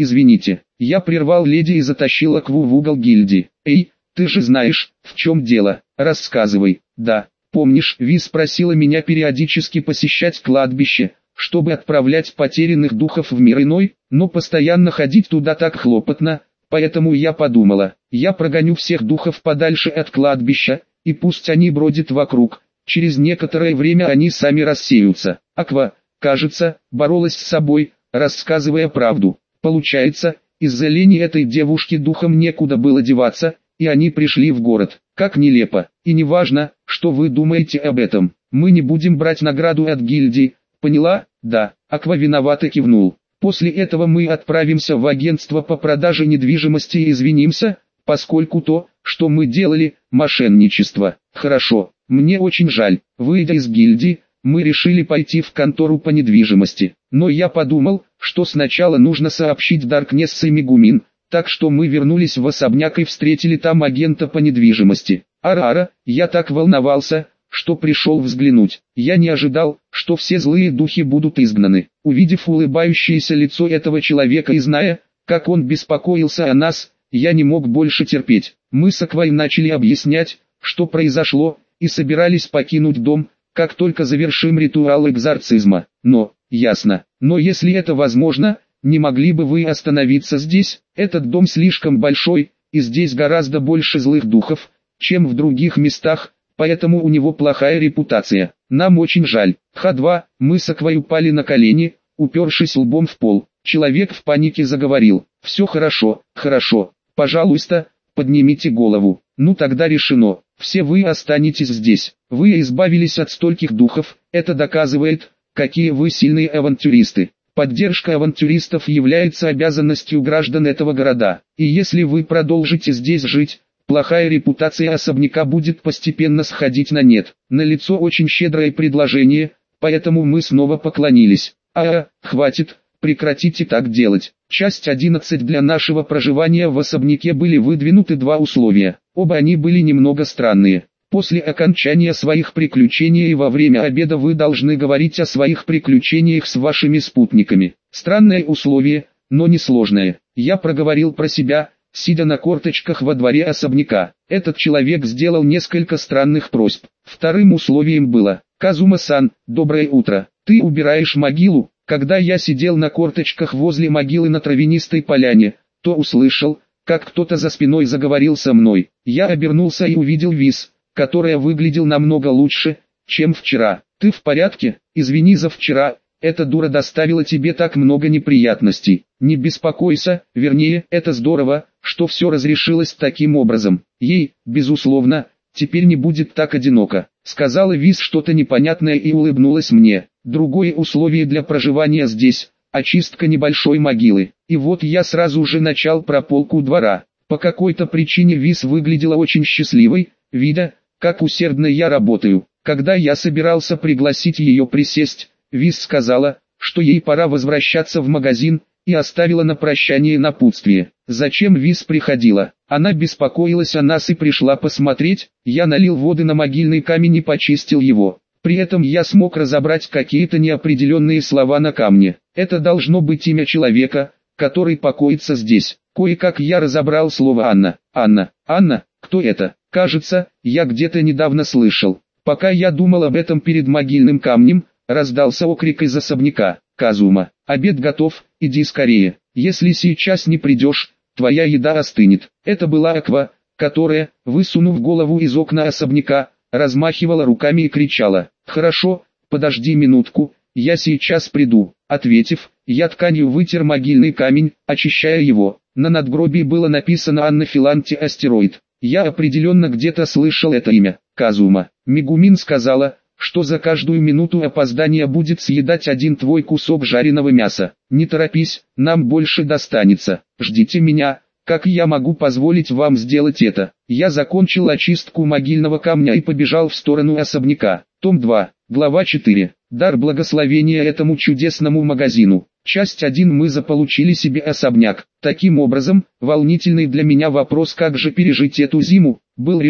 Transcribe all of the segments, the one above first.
извините. Я прервал леди и затащил Акву в угол гильдии. Эй, ты же знаешь, в чем дело, рассказывай. Да, помнишь, Ви спросила меня периодически посещать кладбище, чтобы отправлять потерянных духов в мир иной, но постоянно ходить туда так хлопотно, поэтому я подумала, я прогоню всех духов подальше от кладбища, и пусть они бродят вокруг, через некоторое время они сами рассеются. Аква, кажется, боролась с собой, рассказывая правду. Получается, из-за лени этой девушки духом некуда было деваться, и они пришли в город. Как нелепо. И не важно, что вы думаете об этом. Мы не будем брать награду от гильдии. Поняла? Да. Аква виновато кивнул. После этого мы отправимся в агентство по продаже недвижимости и извинимся, поскольку то, что мы делали, мошенничество. Хорошо. Мне очень жаль. Выйдя из гильдии, мы решили пойти в контору по недвижимости. Но я подумал, что сначала нужно сообщить Даркнесс и Мегумин, так что мы вернулись в особняк и встретили там агента по недвижимости. Ара-ара, я так волновался, что пришел взглянуть. Я не ожидал, что все злые духи будут изгнаны. Увидев улыбающееся лицо этого человека и зная, как он беспокоился о нас, я не мог больше терпеть. Мы с Аквой начали объяснять, что произошло, и собирались покинуть дом, как только завершим ритуал экзорцизма. Но, ясно, но если это возможно, не могли бы вы остановиться здесь? Этот дом слишком большой, и здесь гораздо больше злых духов, чем в других местах, поэтому у него плохая репутация. Нам очень жаль. Х2, мы с Аквой упали на колени, упершись лбом в пол. Человек в панике заговорил. Все хорошо, хорошо. Пожалуйста, поднимите голову. Ну тогда решено. Все вы останетесь здесь. Вы избавились от стольких духов, это доказывает, какие вы сильные авантюристы. Поддержка авантюристов является обязанностью граждан этого города. И если вы продолжите здесь жить, плохая репутация особняка будет постепенно сходить на нет. Налицо очень щедрое предложение, поэтому мы снова поклонились. Хватит, прекратите так делать. Часть 11 для нашего проживания в особняке были выдвинуты два условия. Оба они были немного странные. После окончания своих приключений и во время обеда вы должны говорить о своих приключениях с вашими спутниками. Странное условие, но не сложное. Я проговорил про себя, сидя на корточках во дворе особняка. Этот человек сделал несколько странных просьб. Вторым условием было: Казума-сан, доброе утро. Ты убираешь могилу? Когда я сидел на корточках возле могилы на травянистой поляне, то услышал, как кто-то за спиной заговорил со мной. Я обернулся и увидел Виз, которая выглядел намного лучше, чем вчера. Ты в порядке? Извини за вчера, эта дура доставила тебе так много неприятностей. Не беспокойся, вернее, это здорово, что все разрешилось таким образом. Ей, безусловно, теперь не будет так одиноко. Сказала Виз что-то непонятное и улыбнулась мне. Другое условие для проживания здесь – очистка небольшой могилы. И вот я сразу же начал прополку двора. По какой-то причине Виз выглядела очень счастливой, видя, как усердно я работаю. Когда я собирался пригласить ее присесть, Виз сказала, что ей пора возвращаться в магазин, и оставила на прощание напутствие. Зачем Виз приходила? Она беспокоилась о нас и пришла посмотреть. Я налил воды на могильный камень и почистил его. При этом я смог разобрать какие-то неопределенные слова на камне. Это должно быть имя человека, который покоится здесь. Кое-как я разобрал слово Анна. Анна, кто это? Кажется, я где-то недавно слышал. Пока я думал об этом перед могильным камнем, раздался окрик из особняка. Казума, обед готов, иди скорее. Если сейчас не придешь, твоя еда остынет. Это была Аква, которая, высунув голову из окна особняка, размахивала руками и кричала: «Хорошо, подожди минутку, я сейчас приду». Ответив, я тканью вытер могильный камень, очищая его. На надгробии было написано «Анна Филанти Астероид». Я определенно где-то слышал это имя. Казума. Мегумин сказала, что за каждую минуту опоздания будет съедать один твой кусок жареного мяса. Не торопись, нам больше достанется. Ждите меня. Как я могу позволить вам сделать это? Я закончил очистку могильного камня и побежал в сторону особняка. Том 2, глава 4. Дар благословения этому чудесному магазину. Часть 1. Мы заполучили себе особняк. Таким образом, волнительный для меня вопрос, как же пережить эту зиму, был решен.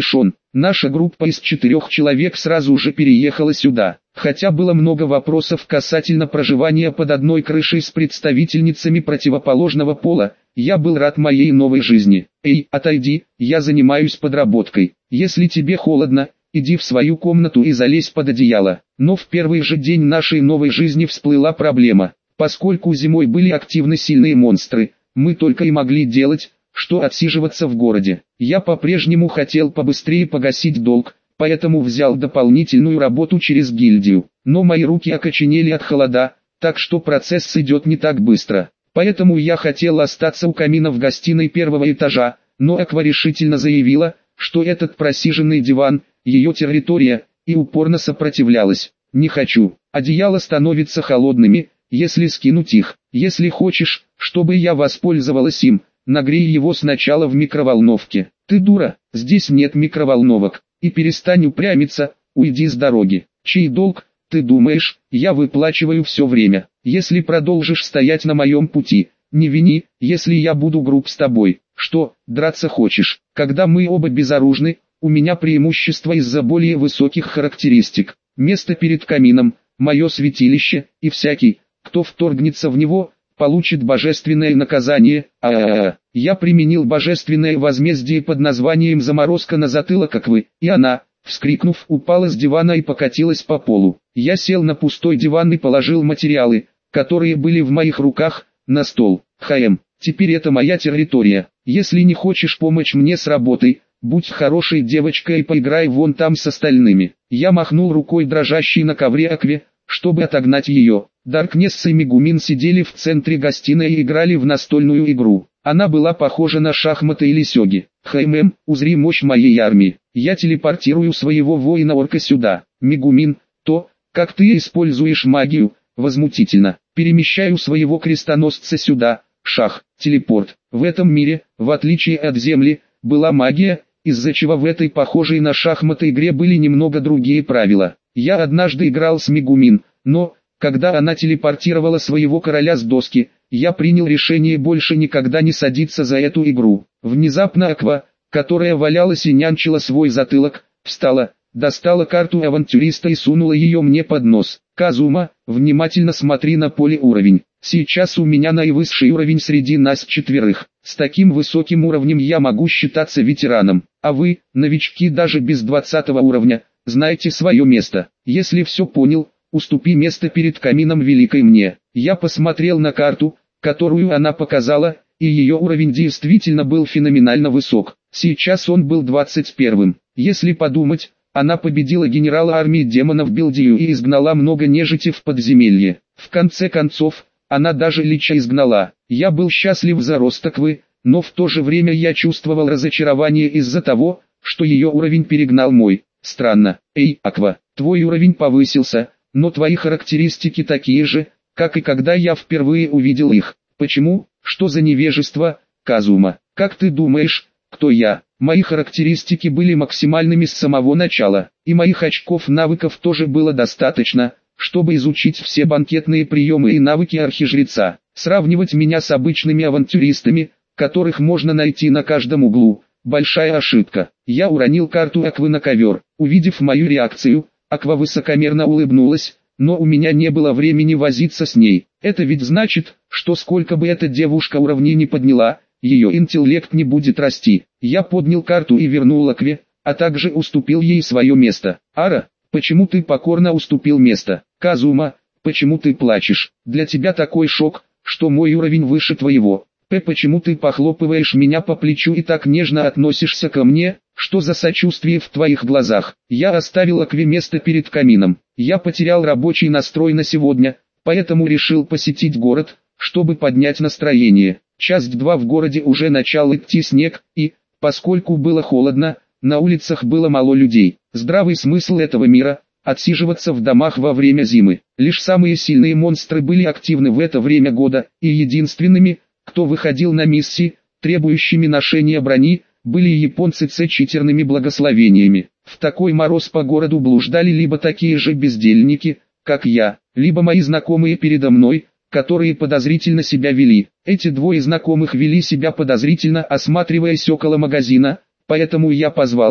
Наша группа из 4 человек сразу же переехала сюда. Хотя было много вопросов касательно проживания под одной крышей с представительницами противоположного пола, я был рад моей новой жизни. Эй, отойди, я занимаюсь подработкой. Если тебе холодно, иди в свою комнату и залезь под одеяло. Но в первый же день нашей новой жизни всплыла проблема. Поскольку зимой были активны сильные монстры, мы только и могли делать, что отсиживаться в городе. Я по-прежнему хотел побыстрее погасить долг, поэтому взял дополнительную работу через гильдию. Но мои руки окоченели от холода, так что процесс идет не так быстро. Поэтому я хотел остаться у камина в гостиной первого этажа, но Аква решительно заявила, что этот просиженный диван – ее территория, и упорно сопротивлялась. Не хочу, одеяла становятся холодными, если скинуть их. Если хочешь, чтобы я воспользовалась им, нагрей его сначала в микроволновке. Ты дура, здесь нет микроволновок. И перестань упрямиться, уйди с дороги. Чей долг, ты думаешь, я выплачиваю все время. Если продолжишь стоять на моем пути, не вини, если я буду груб с тобой. Что, драться хочешь? Когда мы оба безоружны, у меня преимущество из-за более высоких характеристик. Место перед камином, мое святилище, и всякий, кто вторгнется в него, получит божественное наказание. Я применил божественное возмездие под названием «Заморозка на затылок Аквы», и она, вскрикнув, упала с дивана и покатилась по полу. Я сел на пустой диван и положил материалы, которые были в моих руках, на стол. Теперь это моя территория. Если не хочешь помочь мне с работой, будь хорошей девочкой и поиграй вон там с остальными. Я махнул рукой дрожащей на ковре Акве, чтобы отогнать ее. Даркнесс и Мегумин сидели в центре гостиной и играли в настольную игру. Она была похожа на шахматы или сёги. Узри мощь моей армии. Я телепортирую своего воина-орка сюда. Мегумин, то, как ты используешь магию, возмутительно. Перемещаю своего крестоносца сюда. Шах, телепорт. В этом мире, в отличие от Земли, была магия, из-за чего в этой похожей на шахматы игре были немного другие правила. Я однажды играл с Мегумин, но, когда она телепортировала своего короля с доски, я принял решение больше никогда не садиться за эту игру. Внезапно Аква, которая валялась и нянчила свой затылок, встала, достала карту авантюриста и сунула ее мне под нос. Казума, внимательно смотри на поле уровень. Сейчас у меня наивысший уровень среди нас 4. С таким высоким уровнем я могу считаться ветераном. А вы, новички даже без 20 уровня, знаете свое место. Если все понял, уступи место перед камином великой мне. Я посмотрел на карту, которую она показала, и ее уровень действительно был феноменально высок. Сейчас он был 21-м. Если подумать, она победила генерала армии демонов Билдию и изгнала много нежити в подземелье. В конце концов, она даже лича изгнала. Я был счастлив за рост Аквы, но в то же время я чувствовал разочарование из-за того, что ее уровень перегнал мой. Странно. Эй, Аква, твой уровень повысился, но твои характеристики такие же, как и когда я впервые увидел их. Почему? Что за невежество, Казума? Как ты думаешь, кто я? Мои характеристики были максимальными с самого начала, и моих очков навыков тоже было достаточно, чтобы изучить все банкетные приемы и навыки архижреца. Сравнивать меня с обычными авантюристами, которых можно найти на каждом углу, большая ошибка. Я уронил карту Аквы на ковер. Увидев мою реакцию, Аква высокомерно улыбнулась, но у меня не было времени возиться с ней. Это ведь значит, что сколько бы эта девушка уровней не подняла, ее интеллект не будет расти. Я поднял карту и вернул Акве, а также уступил ей свое место. Ара, почему ты покорно уступил место? Казума, почему ты плачешь? Для тебя такой шок, что мой уровень выше твоего. Почему ты похлопываешь меня по плечу и так нежно относишься ко мне? Что за сочувствие в твоих глазах? Я оставил Акве место перед камином. Я потерял рабочий настрой на сегодня, поэтому решил посетить город, чтобы поднять настроение. Часть 2 в городе уже начал идти снег, и, поскольку было холодно, на улицах было мало людей. Здравый смысл этого мира – отсиживаться в домах во время зимы. Лишь самые сильные монстры были активны в это время года, и единственными, кто выходил на миссии, требующими ношения брони, были японцы с читерными благословениями. В такой мороз по городу блуждали либо такие же бездельники, как я, либо мои знакомые передо мной, которые подозрительно себя вели. Эти двое знакомых вели себя подозрительно, осматриваясь около магазина, поэтому я позвал их.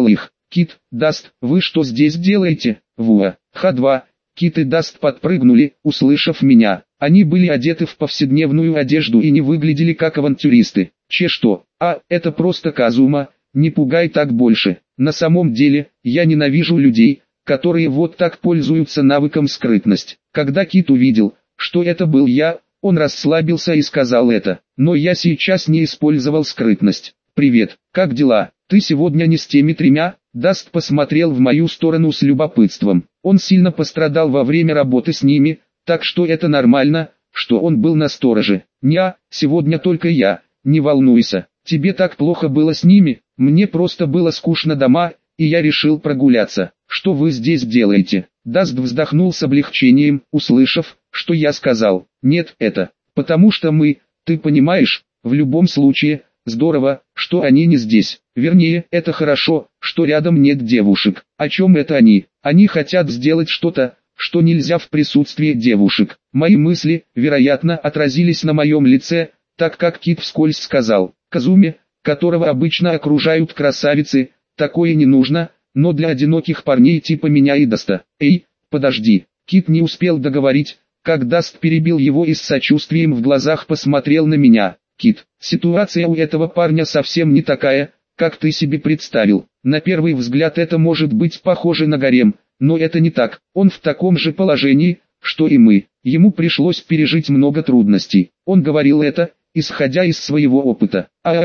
Кит, Даст, вы что здесь делаете? Вуа. Х2. Кит и Даст подпрыгнули, услышав меня. Они были одеты в повседневную одежду и не выглядели как авантюристы. Че что? Это просто Казума, не пугай так больше. На самом деле, я ненавижу людей, которые вот так пользуются навыком скрытность. Когда Кит увидел, что это был я, он расслабился и сказал это. Но я сейчас не использовал скрытность. «Привет, как дела? Ты сегодня не с теми тремя?» Даст посмотрел в мою сторону с любопытством. Он сильно пострадал во время работы с ними, так что это нормально, что он был настороже. «Ня, сегодня только я, не волнуйся. Тебе так плохо было с ними? Мне просто было скучно дома, и я решил прогуляться. Что вы здесь делаете?» Даст вздохнул с облегчением, услышав, что я сказал. «Нет, это, потому что мы, ты понимаешь, в любом случае, здорово, что они не здесь. Вернее, это хорошо, что рядом нет девушек. О чем это они? Они хотят сделать что-то, что нельзя в присутствии девушек». Мои мысли, вероятно, отразились на моем лице, так как Кит вскользь сказал: «Казуме, которого обычно окружают красавицы, такое не нужно, но для одиноких парней типа меня и Даста». «Эй, подожди». Кит не успел договорить, как Даст перебил его и с сочувствием в глазах посмотрел на меня. «Кит, ситуация у этого парня совсем не такая, как ты себе представил. На первый взгляд это может быть похоже на гарем, но это не так. Он в таком же положении, что и мы. Ему пришлось пережить много трудностей». Он говорил это, исходя из своего опыта.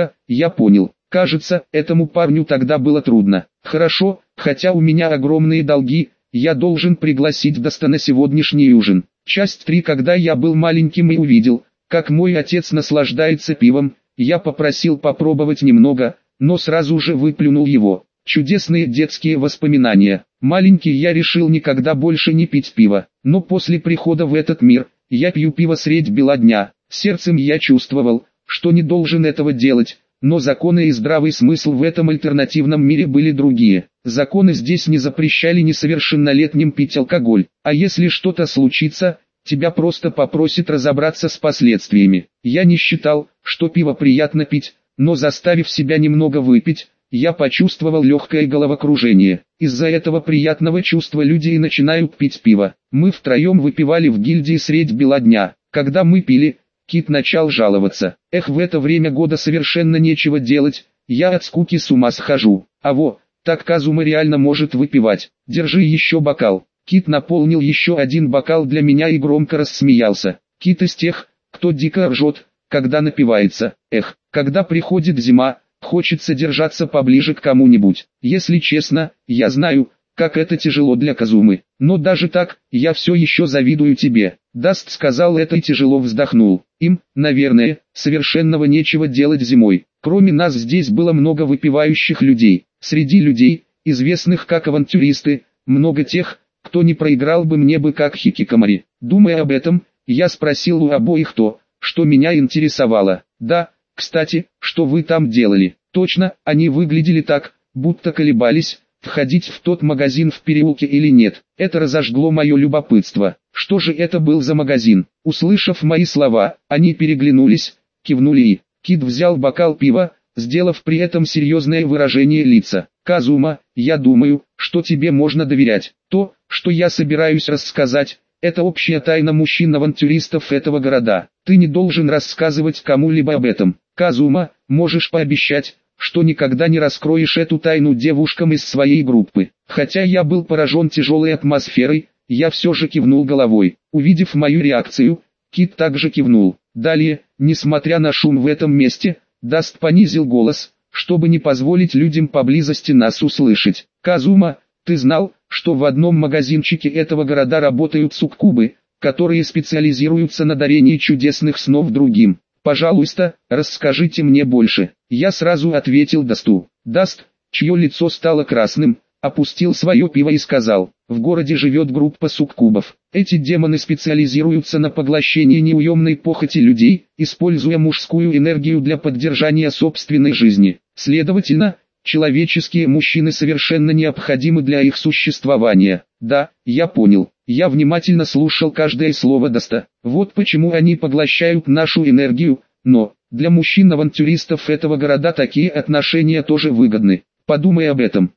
Я понял. Кажется, этому парню тогда было трудно. Хорошо, хотя у меня огромные долги, я должен пригласить Даста на сегодняшний ужин. Часть 3. Когда я был маленьким и увидел, как мой отец наслаждается пивом, я попросил попробовать немного, но сразу же выплюнул его. Чудесные детские воспоминания. Маленький я решил никогда больше не пить пиво, но после прихода в этот мир, я пью пиво средь бела дня. Сердцем я чувствовал, что не должен этого делать, но законы и здравый смысл в этом альтернативном мире были другие. Законы здесь не запрещали несовершеннолетним пить алкоголь, а если что-то случится, тебя просто попросят разобраться с последствиями. Я не считал, что пиво приятно пить, но заставив себя немного выпить, я почувствовал легкое головокружение. Из-за этого приятного чувства люди и начинают пить пиво. Мы втроем выпивали в гильдии средь бела дня. Когда мы пили, Кит начал жаловаться. В это время года совершенно нечего делать, я от скуки с ума схожу. Так Казума реально может выпивать. Держи еще бокал. Кит наполнил еще один бокал для меня и громко рассмеялся. Кит из тех, кто дико ржет, когда напивается. Когда приходит зима, хочется держаться поближе к кому-нибудь. Если честно, я знаю, как это тяжело для Казумы. Но даже так, я все еще завидую тебе. Даст сказал это и тяжело вздохнул. Им, наверное, совершенного нечего делать зимой. Кроме нас здесь было много выпивающих людей. Среди людей, известных как авантюристы, много тех, кто не проиграл бы мне бы как хикикомори. Думая об этом, я спросил у обоих то, что меня интересовало. Да, кстати, что вы там делали? Точно, они выглядели так, будто колебались, входить в тот магазин в переулке или нет. Это разожгло мое любопытство. Что же это был за магазин? Услышав мои слова, они переглянулись, кивнули и Кит взял бокал пива, сделав при этом серьезное выражение лица. «Казума, я думаю, что тебе можно доверять. То, что я собираюсь рассказать, это общая тайна мужчин-авантюристов этого города. Ты не должен рассказывать кому-либо об этом. Казума, можешь пообещать, что никогда не раскроешь эту тайну девушкам из своей группы». Хотя я был поражен тяжелой атмосферой, я все же кивнул головой. Увидев мою реакцию, Кит также кивнул. Далее, несмотря на шум в этом месте, Даст понизил голос, чтобы не позволить людям поблизости нас услышать. «Казума, ты знал, что в одном магазинчике этого города работают суккубы, которые специализируются на дарении чудесных снов другим? Пожалуйста, расскажите мне больше». Я сразу ответил Дасту. Даст, чье лицо стало красным, опустил свое пиво и сказал: «В городе живет группа суккубов. Эти демоны специализируются на поглощении неуемной похоти людей, используя мужскую энергию для поддержания собственной жизни. Следовательно, человеческие мужчины совершенно необходимы для их существования». Да, я понял. Я внимательно слушал каждое слово Даста. Вот почему они поглощают нашу энергию, но для мужчин-авантюристов этого города такие отношения тоже выгодны. Подумай об этом.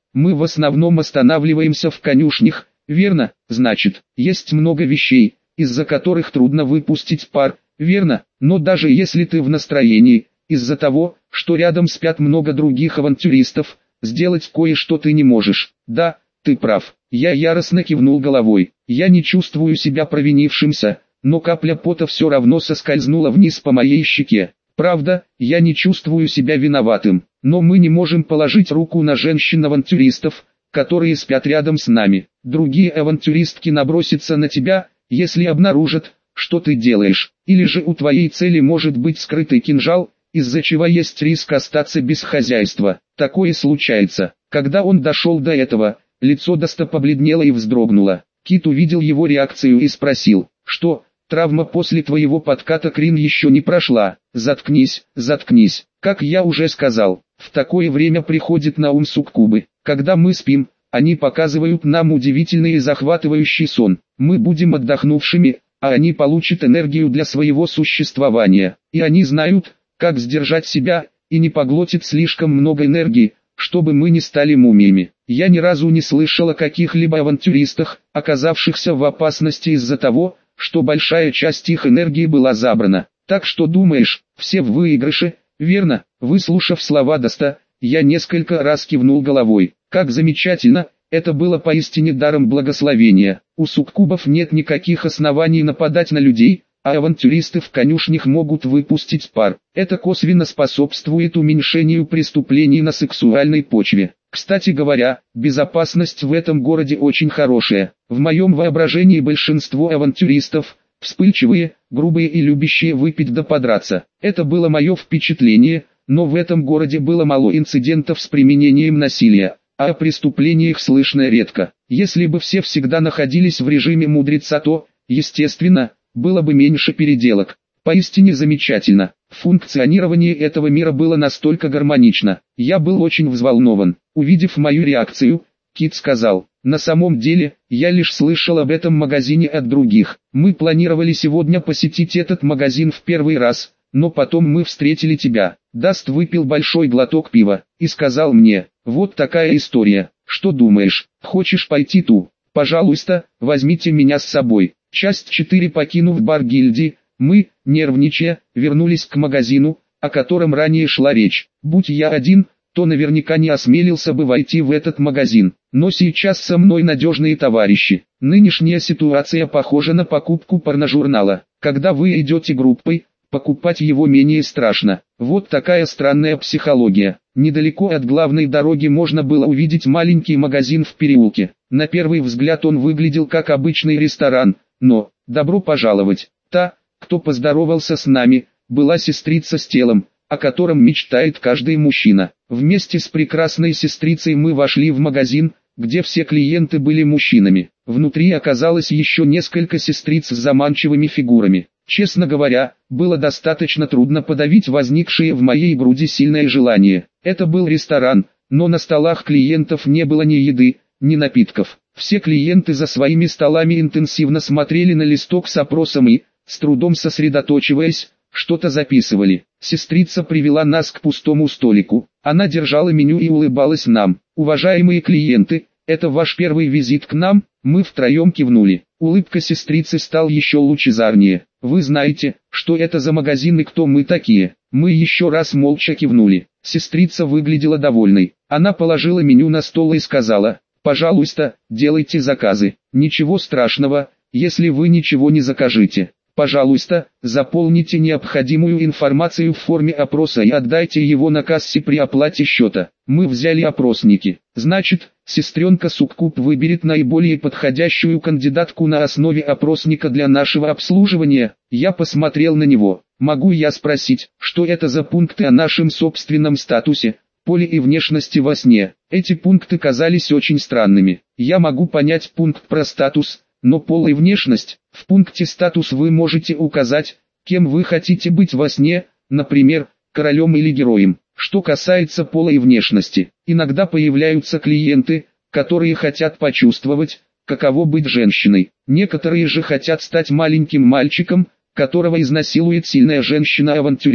Мы в основном останавливаемся в конюшнях, верно? Значит, есть много вещей, из-за которых трудно выпустить пар, верно? Но даже если ты в настроении, из-за того, что рядом спят много других авантюристов, сделать кое-что ты не можешь. Да, ты прав. Я яростно кивнул головой. Я не чувствую себя провинившимся, но капля пота все равно соскользнула вниз по моей щеке. Правда, я не чувствую себя виноватым, но мы не можем положить руку на женщин-авантюристов, которые спят рядом с нами. Другие авантюристки набросятся на тебя, если обнаружат, что ты делаешь. Или же у твоей цели может быть скрытый кинжал, из-за чего есть риск остаться без хозяйства. Такое случается. Когда он дошел до этого, лицо Даста побледнело и вздрогнуло. Кит увидел его реакцию и спросил, что, травма после твоего подката Крин еще не прошла? Заткнись, заткнись. Как я уже сказал, в такое время приходит на ум суккубы. Когда мы спим, они показывают нам удивительный и захватывающий сон. Мы будем отдохнувшими, а они получат энергию для своего существования. И они знают, как сдержать себя, и не поглотит слишком много энергии, чтобы мы не стали мумиями. Я ни разу не слышал о каких-либо авантюристах, оказавшихся в опасности из-за того, что большая часть их энергии была забрана. Так что думаешь, все в выигрыше, верно? Выслушав слова Даста, я несколько раз кивнул головой. Как замечательно, это было поистине даром благословения. У суккубов нет никаких оснований нападать на людей, а авантюристы в конюшнях могут выпустить пар. Это косвенно способствует уменьшению преступлений на сексуальной почве. Кстати говоря, безопасность в этом городе очень хорошая. В моем воображении большинство авантюристов – вспыльчивые, грубые и любящие выпить да подраться. Это было мое впечатление, но в этом городе было мало инцидентов с применением насилия, а о преступлениях слышно редко. Если бы все всегда находились в режиме мудреца, то, естественно, было бы меньше переделок. Поистине замечательно. Функционирование этого мира было настолько гармонично. Я был очень взволнован. Увидев мою реакцию, Кит сказал, на самом деле, я лишь слышал об этом магазине от других. Мы планировали сегодня посетить этот магазин в первый раз, но потом мы встретили тебя. Даст выпил большой глоток пива и сказал мне, вот такая история. Что думаешь, хочешь пойти ту? Пожалуйста, возьмите меня с собой. Часть 4. Покинув бар гильдии, мы, нервничая, вернулись к магазину, о котором ранее шла речь. Будь я один, то наверняка не осмелился бы войти в этот магазин. Но сейчас со мной надежные товарищи. Нынешняя ситуация похожа на покупку порножурнала. Когда вы идете группой, покупать его менее страшно. Вот такая странная психология. Недалеко от главной дороги можно было увидеть маленький магазин в переулке. На первый взгляд он выглядел как обычный ресторан, но, добро пожаловать, та, кто поздоровался с нами, была сестрица с телом, о котором мечтает каждый мужчина. Вместе с прекрасной сестрицей мы вошли в магазин, где все клиенты были мужчинами. Внутри оказалось еще несколько сестриц с заманчивыми фигурами. Честно говоря, было достаточно трудно подавить возникшее в моей груди сильное желание. Это был ресторан, но на столах клиентов не было ни еды, ни напитков. Все клиенты за своими столами интенсивно смотрели на листок с опросом и, с трудом сосредоточиваясь, что-то записывали. Сестрица привела нас к пустому столику. Она держала меню и улыбалась нам. «Уважаемые клиенты, это ваш первый визит к нам?» Мы втроем кивнули. Улыбка сестрицы стала еще лучезарнее. «Вы знаете, что это за магазин и кто мы такие?» Мы еще раз молча кивнули. Сестрица выглядела довольной. Она положила меню на стол и сказала, «Пожалуйста, делайте заказы. Ничего страшного, если вы ничего не закажете. Пожалуйста, заполните необходимую информацию в форме опроса и отдайте его на кассе при оплате счета». Мы взяли опросники. Значит, сестренка Суккуб выберет наиболее подходящую кандидатку на основе опросника для нашего обслуживания. Я посмотрел на него. Могу я спросить, что это за пункты о нашем собственном статусе, поле и внешности во сне? Эти пункты казались очень странными. Я могу понять пункт про статус, но пол и внешность. В пункте «статус» вы можете указать, кем вы хотите быть во сне, например, королем или героем. Что касается пола и внешности, иногда появляются клиенты, которые хотят почувствовать, каково быть женщиной. Некоторые же хотят стать маленьким мальчиком, которого изнасилует сильная женщина-авантюрист.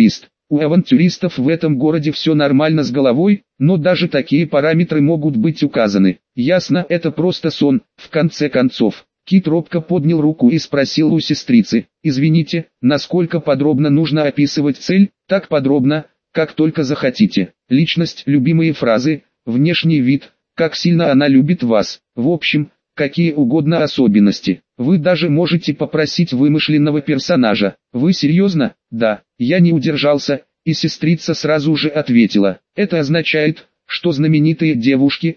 У авантюристов в этом городе все нормально с головой, но даже такие параметры могут быть указаны. Ясно, это просто сон, в конце концов. Кит робко поднял руку и спросил у сестрицы: «Извините, насколько подробно нужно описывать цель?» «Так подробно, как только захотите. Личность, любимые фразы, внешний вид, как сильно она любит вас. В общем, какие угодно особенности. Вы даже можете попросить вымышленного персонажа». «Вы серьезно?» «Да». Я не удержался, и сестрица сразу же ответила: «Это означает, что знаменитые девушка,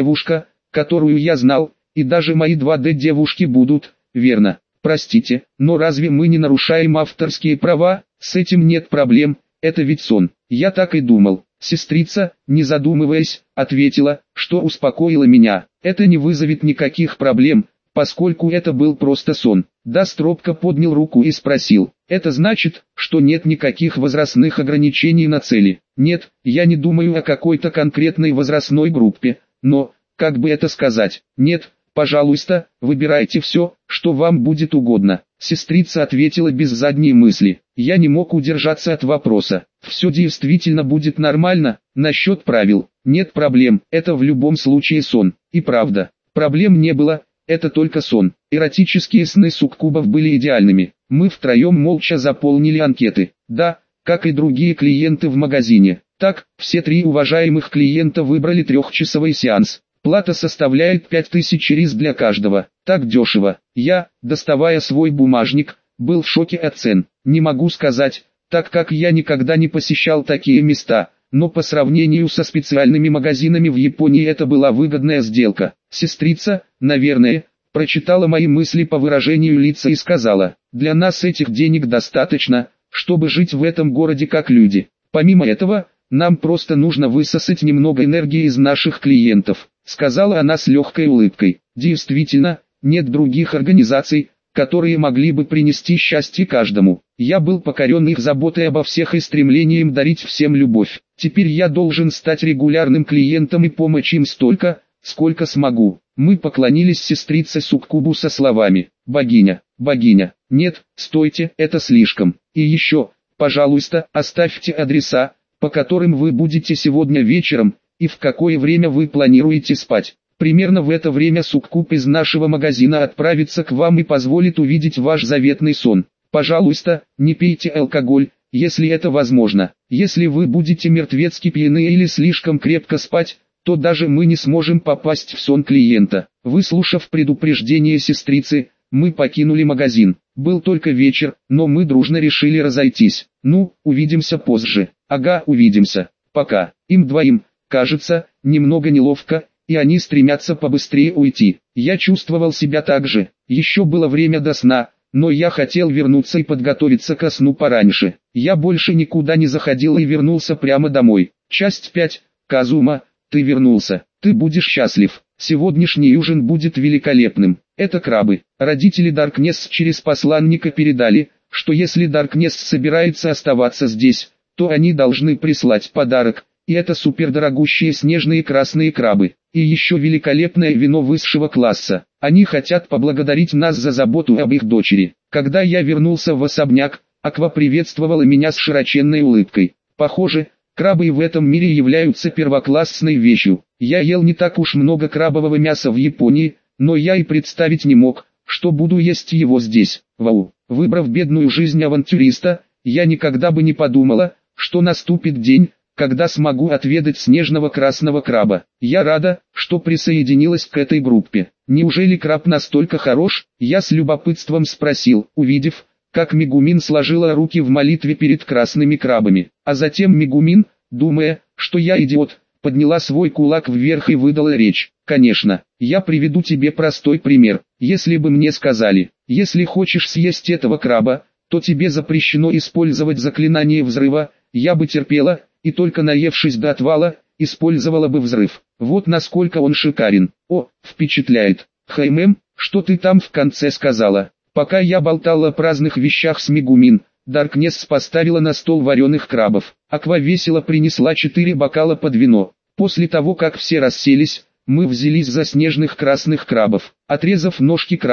которую я знал, и даже мои 2D-девушки будут». «Верно. Простите, но разве мы не нарушаем авторские права?» «С этим нет проблем, это ведь сон». «Я так и думал». Сестрица, не задумываясь, ответила, что успокоило меня. «Это не вызовет никаких проблем, поскольку это был просто сон». Даст робко поднял руку и спросил: «Это значит, что нет никаких возрастных ограничений на цели?» «Нет, я не думаю о какой-то конкретной возрастной группе, но, как бы это сказать, нет, пожалуйста, выбирайте все, что вам будет угодно». Сестрица ответила без задней мысли. Я не мог удержаться от вопроса: «Все действительно будет нормально?» «Насчет правил, нет проблем, это в любом случае сон». И правда, проблем не было, это только сон. Эротические сны суккубов были идеальными. Мы втроем молча заполнили анкеты. Да, как и другие клиенты в магазине. Так, все 3 уважаемых клиента выбрали 3-часовой сеанс. Плата составляет 5000 рис для каждого. Так дешево. Я, доставая свой бумажник, был в шоке от цен. Не могу сказать, так как я никогда не посещал такие места, но по сравнению со специальными магазинами в Японии это была выгодная сделка. Сестрица, наверное, прочитала мои мысли по выражению лица и сказала: «Для нас этих денег достаточно, чтобы жить в этом городе как люди. Помимо этого, нам просто нужно высосать немного энергии из наших клиентов», сказала она с легкой улыбкой. Действительно, нет других организаций, которые могли бы принести счастье каждому. Я был покорен их заботой обо всех и стремлением дарить всем любовь. Теперь я должен стать регулярным клиентом и помочь им столько, сколько смогу. Мы поклонились сестрице суккубу со словами: «Богиня, богиня». «Нет, стойте, это слишком. И еще, пожалуйста, оставьте адреса, по которым вы будете сегодня вечером, и в какое время вы планируете спать. Примерно в это время суккуб из нашего магазина отправится к вам и позволит увидеть ваш заветный сон. Пожалуйста, не пейте алкоголь, если это возможно. Если вы будете мертвецки пьяны или слишком крепко спать, то даже мы не сможем попасть в сон клиента». Выслушав предупреждение сестрицы, мы покинули магазин. Был только вечер, но мы дружно решили разойтись. «Ну, увидимся позже». «Ага, увидимся. Пока». Им двоим, кажется, немного неловко, и они стремятся побыстрее уйти. Я чувствовал себя так же. Еще было время до сна, но я хотел вернуться и подготовиться ко сну пораньше. Я больше никуда не заходил и вернулся прямо домой. Часть 5. Казума, ты вернулся. Ты будешь счастлив. Сегодняшний ужин будет великолепным. Это крабы. Родители Даркнесс через посланника передали, что если Даркнесс собирается оставаться здесь, то они должны прислать подарок. И это супердорогущие снежные красные крабы. И еще великолепное вино высшего класса. Они хотят поблагодарить нас за заботу об их дочери. Когда я вернулся в особняк, Аква приветствовала меня с широченной улыбкой. Похоже, крабы и в этом мире являются первоклассной вещью. Я ел не так уж много крабового мяса в Японии, но я и представить не мог, что буду есть его здесь. Вау! Выбрав бедную жизнь авантюриста, я никогда бы не подумала, что наступит день, когда смогу отведать снежного красного краба. Я рада, что присоединилась к этой группе. Неужели краб настолько хорош? Я с любопытством спросил, увидев, как Мегумин сложила руки в молитве перед красными крабами. А затем Мегумин, думая, что я идиот, подняла свой кулак вверх и выдала речь. Конечно, я приведу тебе простой пример. Если бы мне сказали, если хочешь съесть этого краба, то тебе запрещено использовать заклинание взрыва, я бы терпела, и только наевшись до отвала, использовала бы взрыв. Вот насколько он шикарен. О, впечатляет. Хаймэм, что ты там в конце сказала? Пока я болтала о праздных вещах с Мегумин, Даркнесс поставила на стол вареных крабов. Аква весело принесла 4 бокала под вино. После того как все расселись, мы взялись за снежных красных крабов. Отрезав ножки краба,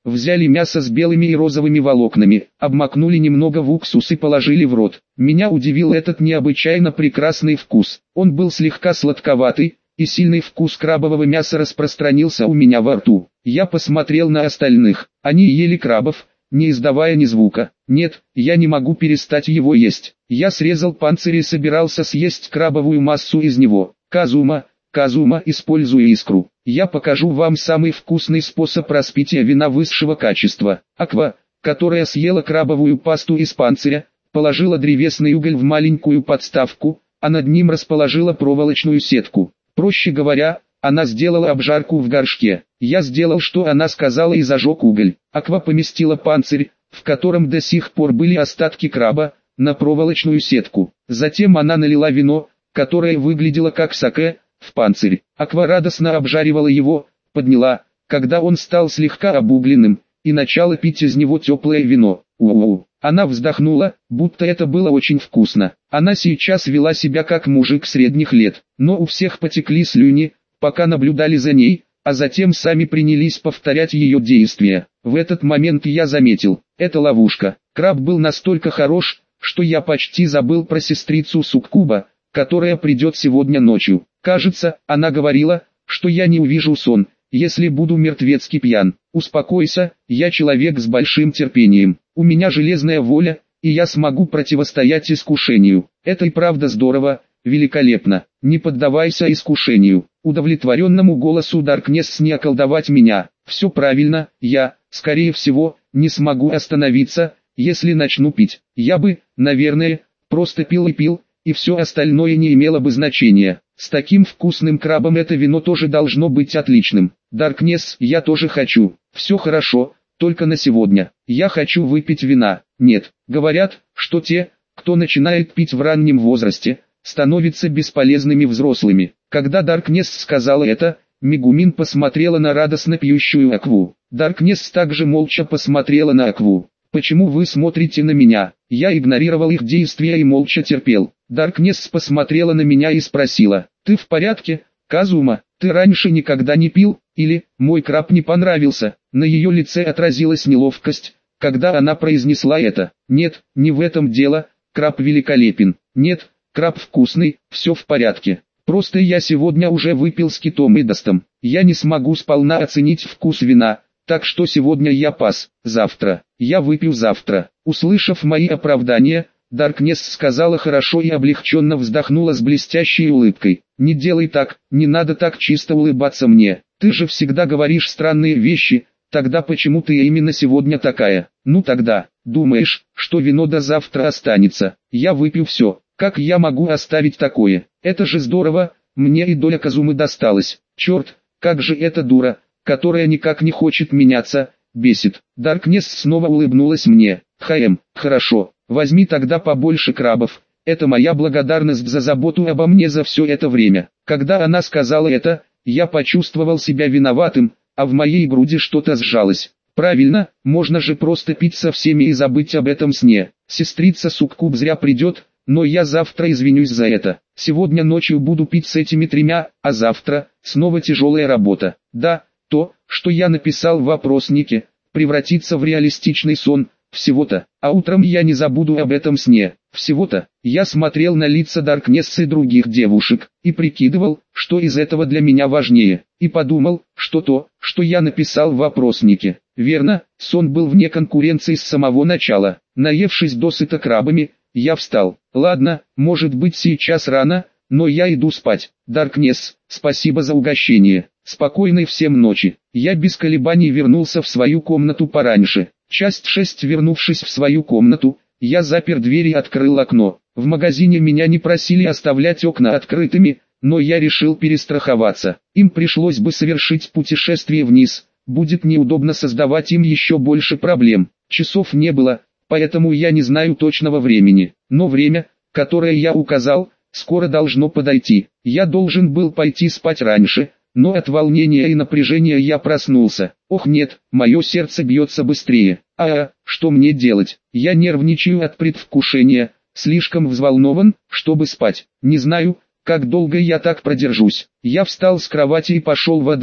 взяли мясо с белыми и розовыми волокнами, обмакнули немного в уксус и положили в рот. Меня удивил этот необычайно прекрасный вкус. Он был слегка сладковатый, и сильный вкус крабового мяса распространился у меня во рту. Я посмотрел на остальных. Они ели крабов, не издавая ни звука. Нет, я не могу перестать его есть. Я срезал панцирь и собирался съесть крабовую массу из него. Казума, используя искру. Я покажу вам самый вкусный способ распития вина высшего качества. Аква, которая съела крабовую пасту из панциря, положила древесный уголь в маленькую подставку, а над ним расположила проволочную сетку. Проще говоря, она сделала обжарку в горшке. Я сделал, что она сказала, и зажег уголь. Аква поместила панцирь, в котором до сих пор были остатки краба, на проволочную сетку. Затем она налила вино, которое выглядело как саке, в панцирь. Аква радостно обжаривала его, подняла, когда он стал слегка обугленным, и начала пить из него теплое вино. У-у-у. Она вздохнула, будто это было очень вкусно. Она сейчас вела себя как мужик средних лет, но у всех потекли слюни, пока наблюдали за ней, а затем сами принялись повторять ее действия. В этот момент я заметил, это ловушка. Краб был настолько хорош, что я почти забыл про сестрицу Суккуба, которая придет сегодня ночью. Кажется, она говорила, что я не увижу сон, если буду мертвецки пьян. Успокойся, я человек с большим терпением. У меня железная воля, и я смогу противостоять искушению. Это и правда здорово, великолепно. Не поддавайся искушению. Удовлетворенному голосу Даркнесс не околдовать меня. Все правильно, я, скорее всего, не смогу остановиться, если начну пить. Я бы, наверное, просто пил и пил, и все остальное не имело бы значения. С таким вкусным крабом это вино тоже должно быть отличным. Даркнесс, я тоже хочу. Все хорошо, только на сегодня. Я хочу выпить вина. Нет, говорят, что те, кто начинает пить в раннем возрасте, становятся бесполезными взрослыми. Когда Даркнесс сказала это, Мегумин посмотрела на радостно пьющую Акву. Даркнесс также молча посмотрела на Акву. «Почему вы смотрите на меня?» Я игнорировал их действия и молча терпел. Даркнесс посмотрела на меня и спросила: «Ты в порядке, Казума? Ты раньше никогда не пил, или мой краб не понравился?» На ее лице отразилась неловкость, когда она произнесла это. «Нет, не в этом дело, краб великолепен. Нет, краб вкусный, все в порядке. Просто я сегодня уже выпил с Китом и Достом. Я не смогу сполна оценить вкус вина, так что сегодня я пас. Завтра, я выпью завтра». Услышав мои оправдания, Даркнесс сказала хорошо и облегченно вздохнула с блестящей улыбкой. «Не делай так, не надо так чисто улыбаться мне. Ты же всегда говоришь странные вещи, тогда почему ты именно сегодня такая? Ну тогда, думаешь, что вино до завтра останется? Я выпью все. Как я могу оставить такое? Это же здорово, мне и доля Казумы досталась. Черт, как же эта дура, которая никак не хочет меняться, бесит». Даркнесс снова улыбнулась мне. Хорошо, возьми тогда побольше крабов. Это моя благодарность за заботу обо мне за все это время». Когда она сказала это, я почувствовал себя виноватым, а в моей груди что-то сжалось. Правильно, можно же просто пить со всеми и забыть об этом сне. Сестрица Суккуб зря придет, но я завтра извинюсь за это. Сегодня ночью буду пить с этими тремя, а завтра снова тяжелая работа. Да, то, что я написал в вопроснике, превратится в реалистичный сон. Всего-то, а утром я не забуду об этом сне. Всего-то, я смотрел на лица Даркнесс и других девушек, и прикидывал, что из этого для меня важнее, и подумал, что то, что я написал в вопроснике. Верно, сон был вне конкуренции с самого начала. Наевшись досыта крабами, я встал. Ладно, может быть сейчас рано, но я иду спать. Даркнесс, спасибо за угощение. Спокойной всем ночи. Я без колебаний вернулся в свою комнату пораньше. Часть 6. Вернувшись в свою комнату, я запер дверь и открыл окно. В магазине меня не просили оставлять окна открытыми, но я решил перестраховаться. Им пришлось бы совершить путешествие вниз, будет неудобно создавать им еще больше проблем. Часов не было, поэтому я не знаю точного времени, но время, которое я указал, скоро должно подойти. Я должен был пойти спать раньше, но от волнения и напряжения я проснулся. Ох нет, мое сердце бьется быстрее. Что мне делать? Я нервничаю от предвкушения, слишком взволнован, чтобы спать. Не знаю, как долго я так продержусь. Я встал с кровати и пошел во двор,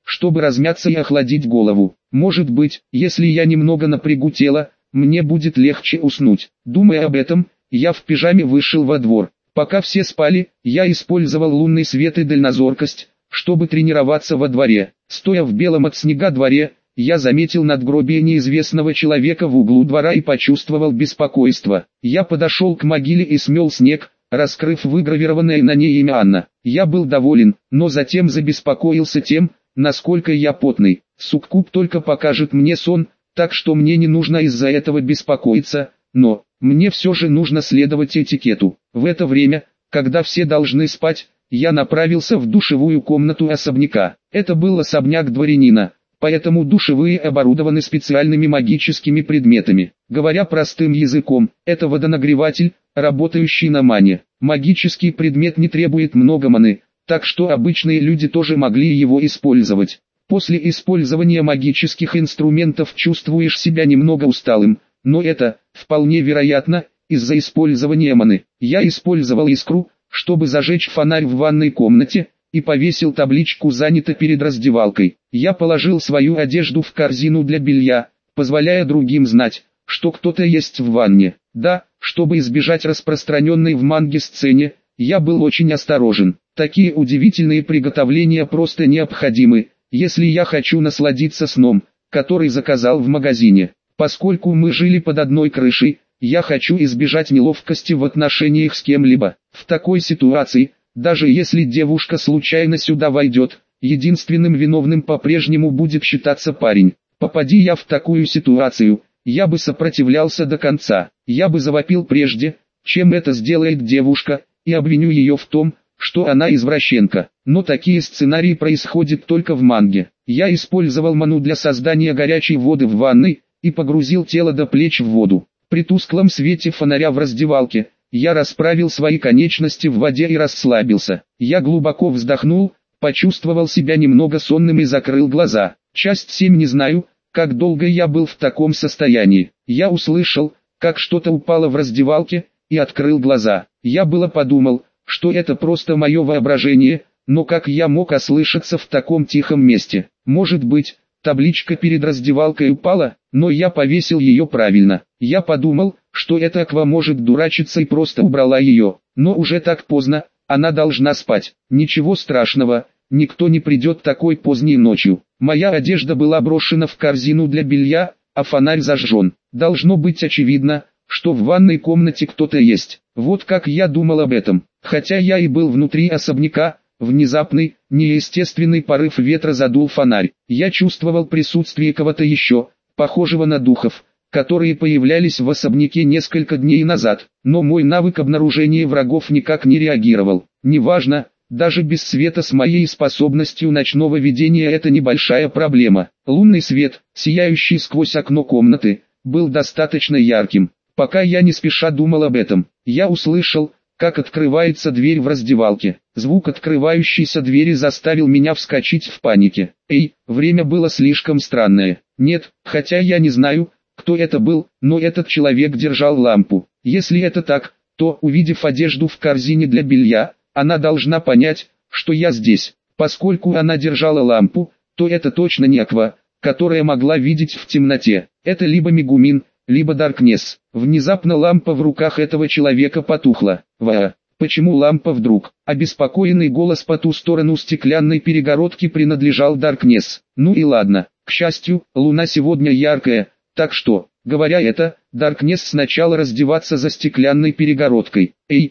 чтобы размяться и охладить голову. Может быть, если я немного напрягу тело, мне будет легче уснуть. Думая об этом, я в пижаме вышел во двор. Пока все спали, я использовал лунный свет и дальнозоркость, чтобы тренироваться во дворе. Стоя в белом от снега дворе, я заметил надгробие неизвестного человека в углу двора и почувствовал беспокойство. Я подошел к могиле и смел снег, раскрыв выгравированное на ней имя Анна. Я был доволен, но затем забеспокоился тем, насколько я потный. Суккуб только покажет мне сон, так что мне не нужно из-за этого беспокоиться, но мне все же нужно следовать этикету. В это время, когда все должны спать, я направился в душевую комнату особняка. Это был особняк дворянина, поэтому душевые оборудованы специальными магическими предметами. Говоря простым языком, это водонагреватель, работающий на мане. Магический предмет не требует много маны, так что обычные люди тоже могли его использовать. После использования магических инструментов чувствуешь себя немного усталым, но это, вполне вероятно, из-за использования маны. Я использовал искру, чтобы зажечь фонарь в ванной комнате, и повесил табличку «Занято» перед раздевалкой. Я положил свою одежду в корзину для белья, позволяя другим знать, что кто-то есть в ванне. Да, чтобы избежать распространенной в манге сцене, я был очень осторожен. Такие удивительные приготовления просто необходимы, если я хочу насладиться сном, который заказал в магазине. Поскольку мы жили под одной крышей, я хочу избежать неловкости в отношениях с кем-либо. В такой ситуации, даже если девушка случайно сюда войдет, единственным виновным по-прежнему будет считаться парень. Попади я в такую ситуацию, я бы сопротивлялся до конца. Я бы завопил прежде, чем это сделает девушка, и обвиню ее в том, что она извращенка. Но такие сценарии происходят только в манге. Я использовал ману для создания горячей воды в ванной, и погрузил тело до плеч в воду. При тусклом свете фонаря в раздевалке, я расправил свои конечности в воде и расслабился. Я глубоко вздохнул, почувствовал себя немного сонным и закрыл глаза. Часть 7. Не знаю, как долго я был в таком состоянии. Я услышал, как что-то упало в раздевалке, и открыл глаза. Я было подумал, что это просто мое воображение, но как я мог ослышаться в таком тихом месте? Может быть, табличка перед раздевалкой упала, но я повесил ее правильно. Я подумал, что эта Аква может дурачиться и просто убрала ее, но уже так поздно, она должна спать. Ничего страшного, никто не придет такой поздней ночью. Моя одежда была брошена в корзину для белья, а фонарь зажжен. Должно быть очевидно, что в ванной комнате кто-то есть. Вот как я думал об этом. Хотя я и был внутри особняка, внезапный, неестественный порыв ветра задул фонарь. Я чувствовал присутствие кого-то еще, похожего на духов, которые появлялись в особняке несколько дней назад, но мой навык обнаружения врагов никак не реагировал. Неважно, даже без света с моей способностью ночного видения это небольшая проблема. Лунный свет, сияющий сквозь окно комнаты, был достаточно ярким. Пока я не спеша думал об этом, я услышал, как открывается дверь в раздевалке. Звук открывающейся двери заставил меня вскочить в панике. Время было слишком странное. Нет, хотя я не знаю, кто это был, но этот человек держал лампу. Если это так, то, увидев одежду в корзине для белья, она должна понять, что я здесь. Поскольку она держала лампу, то это точно не Аква, которая могла видеть в темноте. Это либо Мегумин, либо Даркнесс. Внезапно лампа в руках этого человека потухла. Почему лампа вдруг? Обеспокоенный голос по ту сторону стеклянной перегородки принадлежал Даркнесс. Ну и ладно, к счастью, луна сегодня яркая, так что, говоря это, Даркнесс сначала раздеваться за стеклянной перегородкой.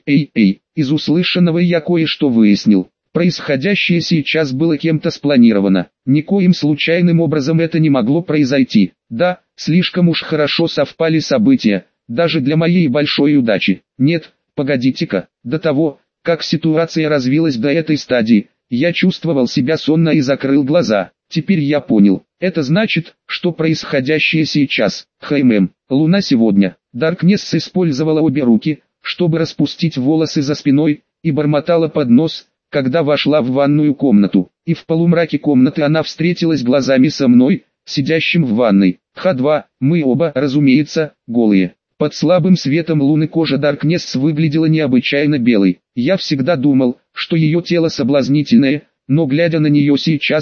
Из услышанного я кое-что выяснил. Происходящее сейчас было кем-то спланировано. Никоим случайным образом это не могло произойти. Да, слишком уж хорошо совпали события, даже для моей большой удачи. Нет, погодите-ка, до того, как ситуация развилась до этой стадии, я чувствовал себя сонно и закрыл глаза. Теперь я понял, это значит, что происходящее сейчас, луна сегодня. Даркнесс использовала обе руки, чтобы распустить волосы за спиной, и бормотала под нос, когда вошла в ванную комнату. И в полумраке комнаты она встретилась глазами со мной, сидящим в ванной. Мы оба, разумеется, голые. Под слабым светом луны кожа Даркнесс выглядела необычайно белой. Я всегда думал, что ее тело соблазнительное, но глядя на нее сейчас,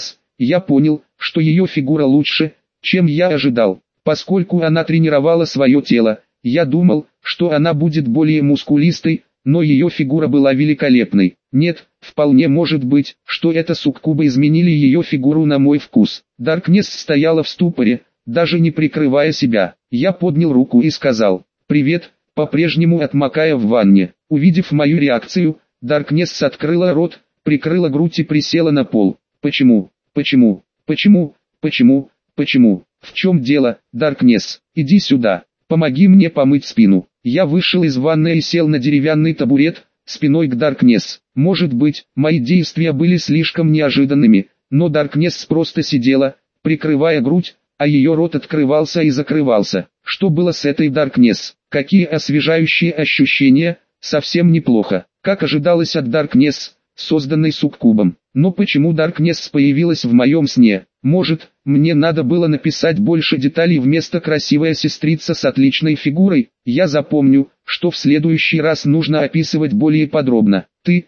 я понял, что ее фигура лучше, чем я ожидал. Поскольку она тренировала свое тело, я думал, что она будет более мускулистой, но ее фигура была великолепной. Нет, вполне может быть, что это суккубы изменили ее фигуру на мой вкус. Даркнесс стояла в ступоре, даже не прикрывая себя. Я поднял руку и сказал «Привет», по-прежнему отмокая в ванне. Увидев мою реакцию, Даркнесс открыла рот, прикрыла грудь и присела на пол. Почему? Почему? Почему? Почему? Почему? В чем дело, Даркнесс? Иди сюда. Помоги мне помыть спину. Я вышел из ванной и сел на деревянный табурет, спиной к Даркнесс. Может быть, мои действия были слишком неожиданными, но Даркнесс просто сидела, прикрывая грудь, а ее рот открывался и закрывался. Что было с этой Даркнесс? Какие освежающие ощущения? Совсем неплохо. Как ожидалось от Даркнесс, созданной суккубом. Но почему Даркнесс появилась в моем сне? Может, мне надо было написать больше деталей вместо «красивая сестрица с отличной фигурой»? Я запомню, что в следующий раз нужно описывать более подробно. Ты,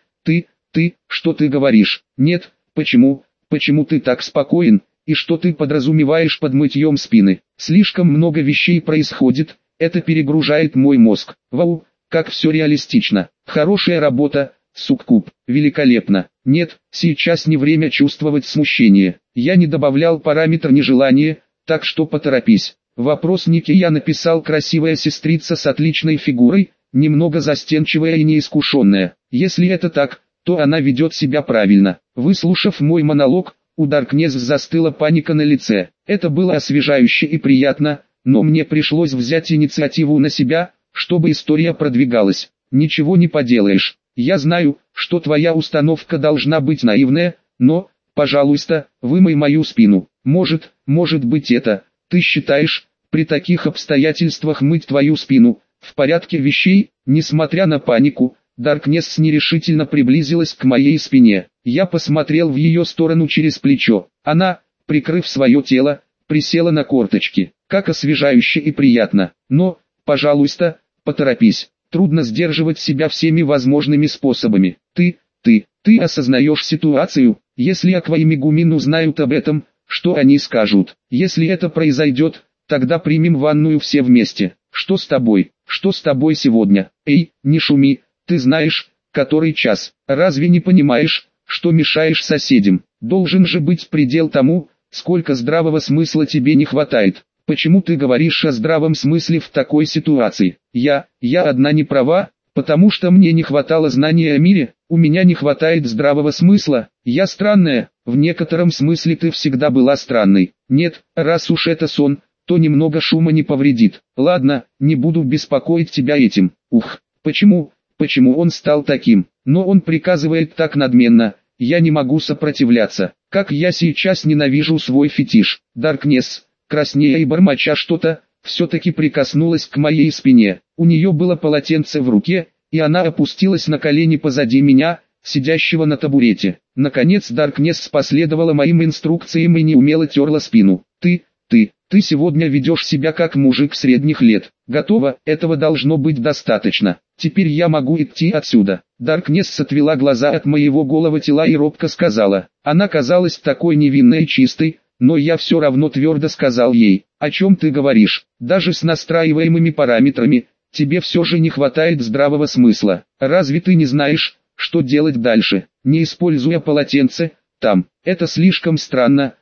что ты говоришь? Нет, почему ты так спокоен, и что ты подразумеваешь под мытьем спины? Слишком много вещей происходит, это перегружает мой мозг. Вау, как все реалистично. Хорошая работа, суккуб, великолепно. Нет, сейчас не время чувствовать смущение. Я не добавлял параметр нежелания, так что поторопись. Вопрос Ники я написал «красивая сестрица с отличной фигурой», немного застенчивая и неискушенная. Если это так, то она ведет себя правильно. Выслушав мой монолог, у Даркнесс застыла паника на лице. Это было освежающе и приятно, но мне пришлось взять инициативу на себя, чтобы история продвигалась. Ничего не поделаешь. Я знаю, что твоя установка должна быть наивная, но, пожалуйста, вымой мою спину. Может быть это, ты считаешь, при таких обстоятельствах мыть твою спину, в порядке вещей? Несмотря на панику, Даркнесс нерешительно приблизилась к моей спине. Я посмотрел в ее сторону через плечо. Она, прикрыв свое тело, присела на корточки. Как освежающе и приятно. Но, пожалуйста, поторопись. Трудно сдерживать себя всеми возможными способами. Ты осознаешь ситуацию? Если Аква и Мегумин узнают об этом, что они скажут? Если это произойдет, тогда примем ванную все вместе. Что с тобой? Что с тобой сегодня? Эй, не шуми, ты знаешь, который час. Разве не понимаешь, что мешаешь соседям? Должен же быть предел тому, сколько здравого смысла тебе не хватает. Почему ты говоришь о здравом смысле в такой ситуации? Я одна не права, потому что мне не хватало знания о мире, у меня не хватает здравого смысла, я странная, в некотором смысле ты всегда была странной. Нет, раз уж это сон, то немного шума не повредит. Ладно, не буду беспокоить тебя этим. Ух, почему он стал таким? Но он приказывает так надменно, я не могу сопротивляться. Как я сейчас ненавижу свой фетиш. Даркнесс, краснея и бормоча что-то, все-таки прикоснулась к моей спине. У нее было полотенце в руке, и она опустилась на колени позади меня, сидящего на табурете. Наконец Даркнесс последовала моим инструкциям и неумело терла спину. Ты сегодня ведешь себя как мужик средних лет. Готово, этого должно быть достаточно. Теперь я могу идти отсюда. Даркнесс отвела глаза от моего голого тела и робко сказала. Она казалась такой невинной и чистой, но я все равно твердо сказал ей, о чем ты говоришь, даже с настраиваемыми параметрами, тебе все же не хватает здравого смысла. Разве ты не знаешь, что делать дальше, не используя полотенце, там? Это слишком странно,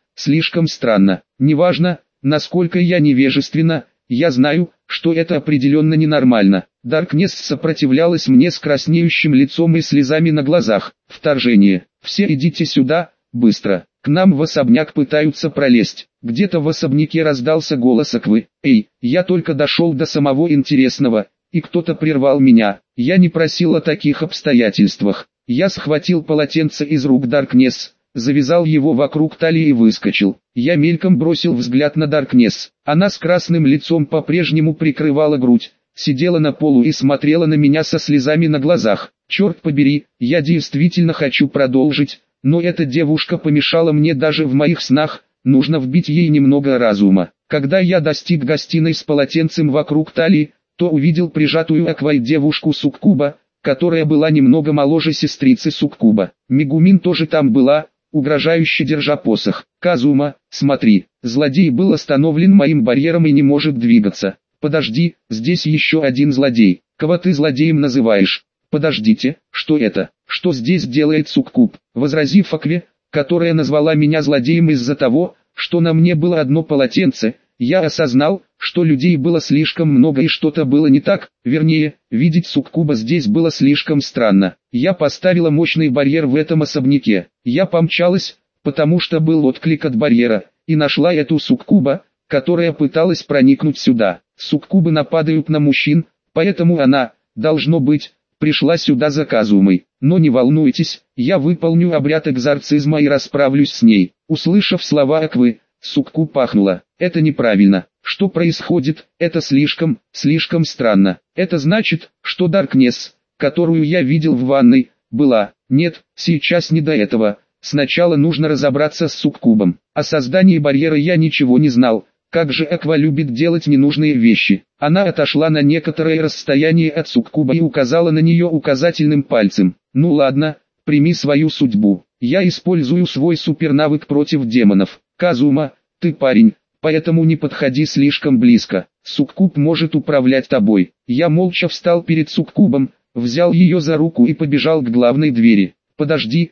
неважно, насколько я невежественна, я знаю, что это определенно ненормально. Даркнесс сопротивлялась мне с краснеющим лицом и слезами на глазах. Вторжение. Все идите сюда, быстро. К нам в особняк пытаются пролезть. Где-то в особняке раздался голос Аквы. Эй, я только дошел до самого интересного, и кто-то прервал меня. Я не просил о таких обстоятельствах. Я схватил полотенце из рук Даркнесс, завязал его вокруг талии и выскочил. Я мельком бросил взгляд на Даркнесс. Она с красным лицом по-прежнему прикрывала грудь, сидела на полу и смотрела на меня со слезами на глазах. Черт побери, я действительно хочу продолжить. Но эта девушка помешала мне даже в моих снах, нужно вбить ей немного разума. Когда я достиг гостиной с полотенцем вокруг талии, то увидел прижатую Аквой девушку суккуба, которая была немного моложе сестрицы суккуба. Мегумин тоже там была, угрожающе держа посох. «Казума, смотри, злодей был остановлен моим барьером и не может двигаться. Подожди, здесь еще один злодей. Кого ты злодеем называешь?» «Подождите, что это? Что здесь делает суккуб?» Возразив Акве, которая назвала меня злодеем из-за того, что на мне было одно полотенце, я осознал, что людей было слишком много и что-то было не так, вернее, видеть суккуба здесь было слишком странно. Я поставила мощный барьер в этом особняке. Я помчалась, потому что был отклик от барьера, и нашла эту суккуба, которая пыталась проникнуть сюда. Суккубы нападают на мужчин, поэтому она, должно быть, пришла сюда за Казумой. Но не волнуйтесь, я выполню обряд экзорцизма и расправлюсь с ней. Услышав слова Аквы, суккуб пахнула. Это неправильно. Что происходит? Это слишком странно. Это значит, что Даркнесс, которую я видел в ванной, была. Нет, сейчас не до этого. Сначала нужно разобраться с суккубом. О создании барьера я ничего не знал. Как же Аква любит делать ненужные вещи. Она отошла на некоторое расстояние от суккуба и указала на нее указательным пальцем. Ну ладно, прими свою судьбу. Я использую свой супернавык против демонов. Казума, ты парень, поэтому не подходи слишком близко. Суккуб может управлять тобой. Я молча встал перед суккубом, взял ее за руку и побежал к главной двери. Подожди,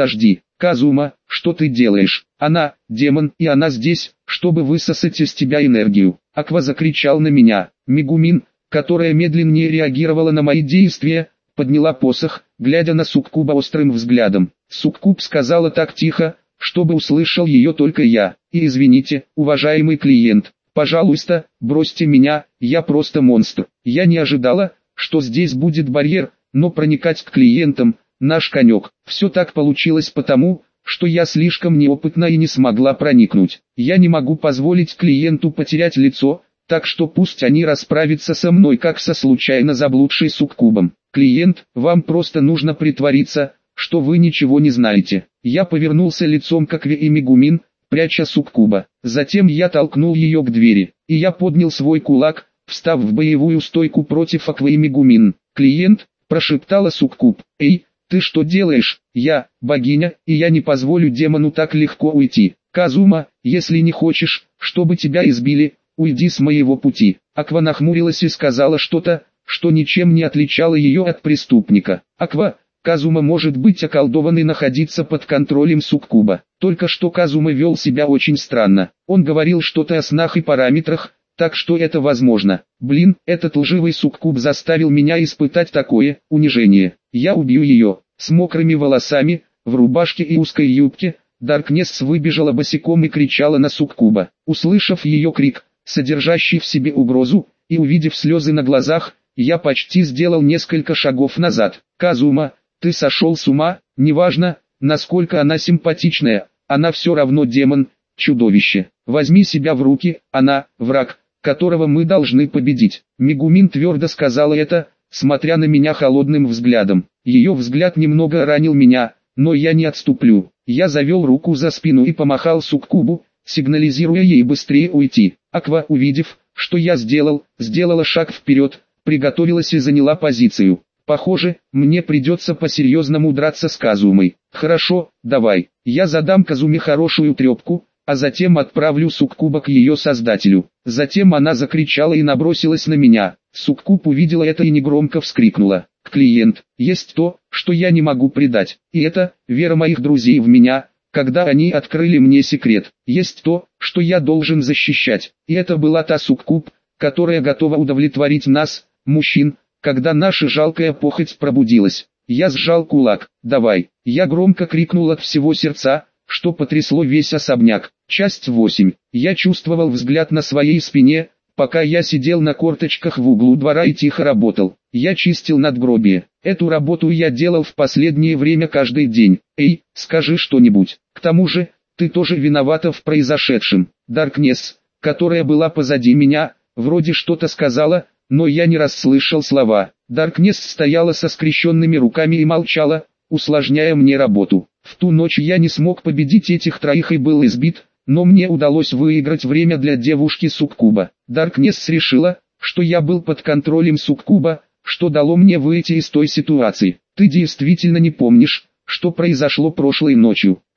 Казума, что ты делаешь? Она, демон, и она здесь, чтобы высосать из тебя энергию. Аква закричал на меня. Мегумин, которая медленнее реагировала на мои действия, подняла посох, глядя на суккуба острым взглядом. Суккуб сказала так тихо, чтобы услышал ее только я. И извините, уважаемый клиент, пожалуйста, бросьте меня, я просто монстр. Я не ожидала, что здесь будет барьер, но проникать к клиентам – наш конек. Все так получилось потому, что я слишком неопытна и не смогла проникнуть. Я не могу позволить клиенту потерять лицо, так что пусть они расправятся со мной как со случайно заблудшей суккубом. Клиент, вам просто нужно притвориться, что вы ничего не знаете. Я повернулся лицом к Акве и Мегумин, пряча суккуба. Затем я толкнул ее к двери, и я поднял свой кулак, встав в боевую стойку против Аквы и Мегумин. «Клиент», – прошептала суккуб, – «Эй, ты что делаешь? Я, богиня, и я не позволю демону так легко уйти. Казума, если не хочешь, чтобы тебя избили, уйди с моего пути». Аква нахмурилась и сказала что-то, что ничем не отличало ее от преступника. «Аква, Казума может быть околдован и находиться под контролем суккуба. Только что Казума вел себя очень странно. Он говорил что-то о снах и параметрах, так что это возможно. Блин, этот лживый суккуб заставил меня испытать такое унижение. Я убью ее». С мокрыми волосами, в рубашке и узкой юбке, Даркнесс выбежала босиком и кричала на суккуба. Услышав ее крик, содержащий в себе угрозу, и увидев слезы на глазах, я почти сделал несколько шагов назад. «Казума, ты сошел с ума? Неважно, насколько она симпатичная, она все равно демон, чудовище. Возьми себя в руки, она, враг, которого мы должны победить». Мегумин твердо сказала это, смотря на меня холодным взглядом. Ее взгляд немного ранил меня, но я не отступлю. Я завел руку за спину и помахал суккубу, сигнализируя ей быстрее уйти. Аква, увидев, что я сделала шаг вперед, приготовилась и заняла позицию. Похоже, мне придется по-серьезному драться с Казумой. Хорошо, давай. Я задам Казуме хорошую трепку, а затем отправлю суккуба к ее создателю. Затем она закричала и набросилась на меня. Суккуб увидела это и негромко вскрикнула. «Клиент, есть то, что я не могу предать, и это вера моих друзей в меня, когда они открыли мне секрет. Есть то, что я должен защищать, и это была та суккуб, которая готова удовлетворить нас, мужчин, когда наша жалкая похоть пробудилась». Я сжал кулак. «Давай!» Я громко крикнул от всего сердца, что потрясло весь особняк. Часть 8. Я чувствовал взгляд на своей спине, пока я сидел на корточках в углу двора и тихо работал. Я чистил надгробие. Эту работу я делал в последнее время каждый день. «Эй, скажи что-нибудь. К тому же, ты тоже виновата в произошедшем». Даркнесс, которая была позади меня, вроде что-то сказала, но я не расслышал слова. Даркнесс стояла со скрещенными руками и молчала, усложняя мне работу. В ту ночь я не смог победить этих троих и был избит, но мне удалось выиграть время для девушки суккуба. Даркнесс решила, что я был под контролем суккуба, что дало мне выйти из той ситуации. «Ты действительно не помнишь, что произошло прошлой ночью?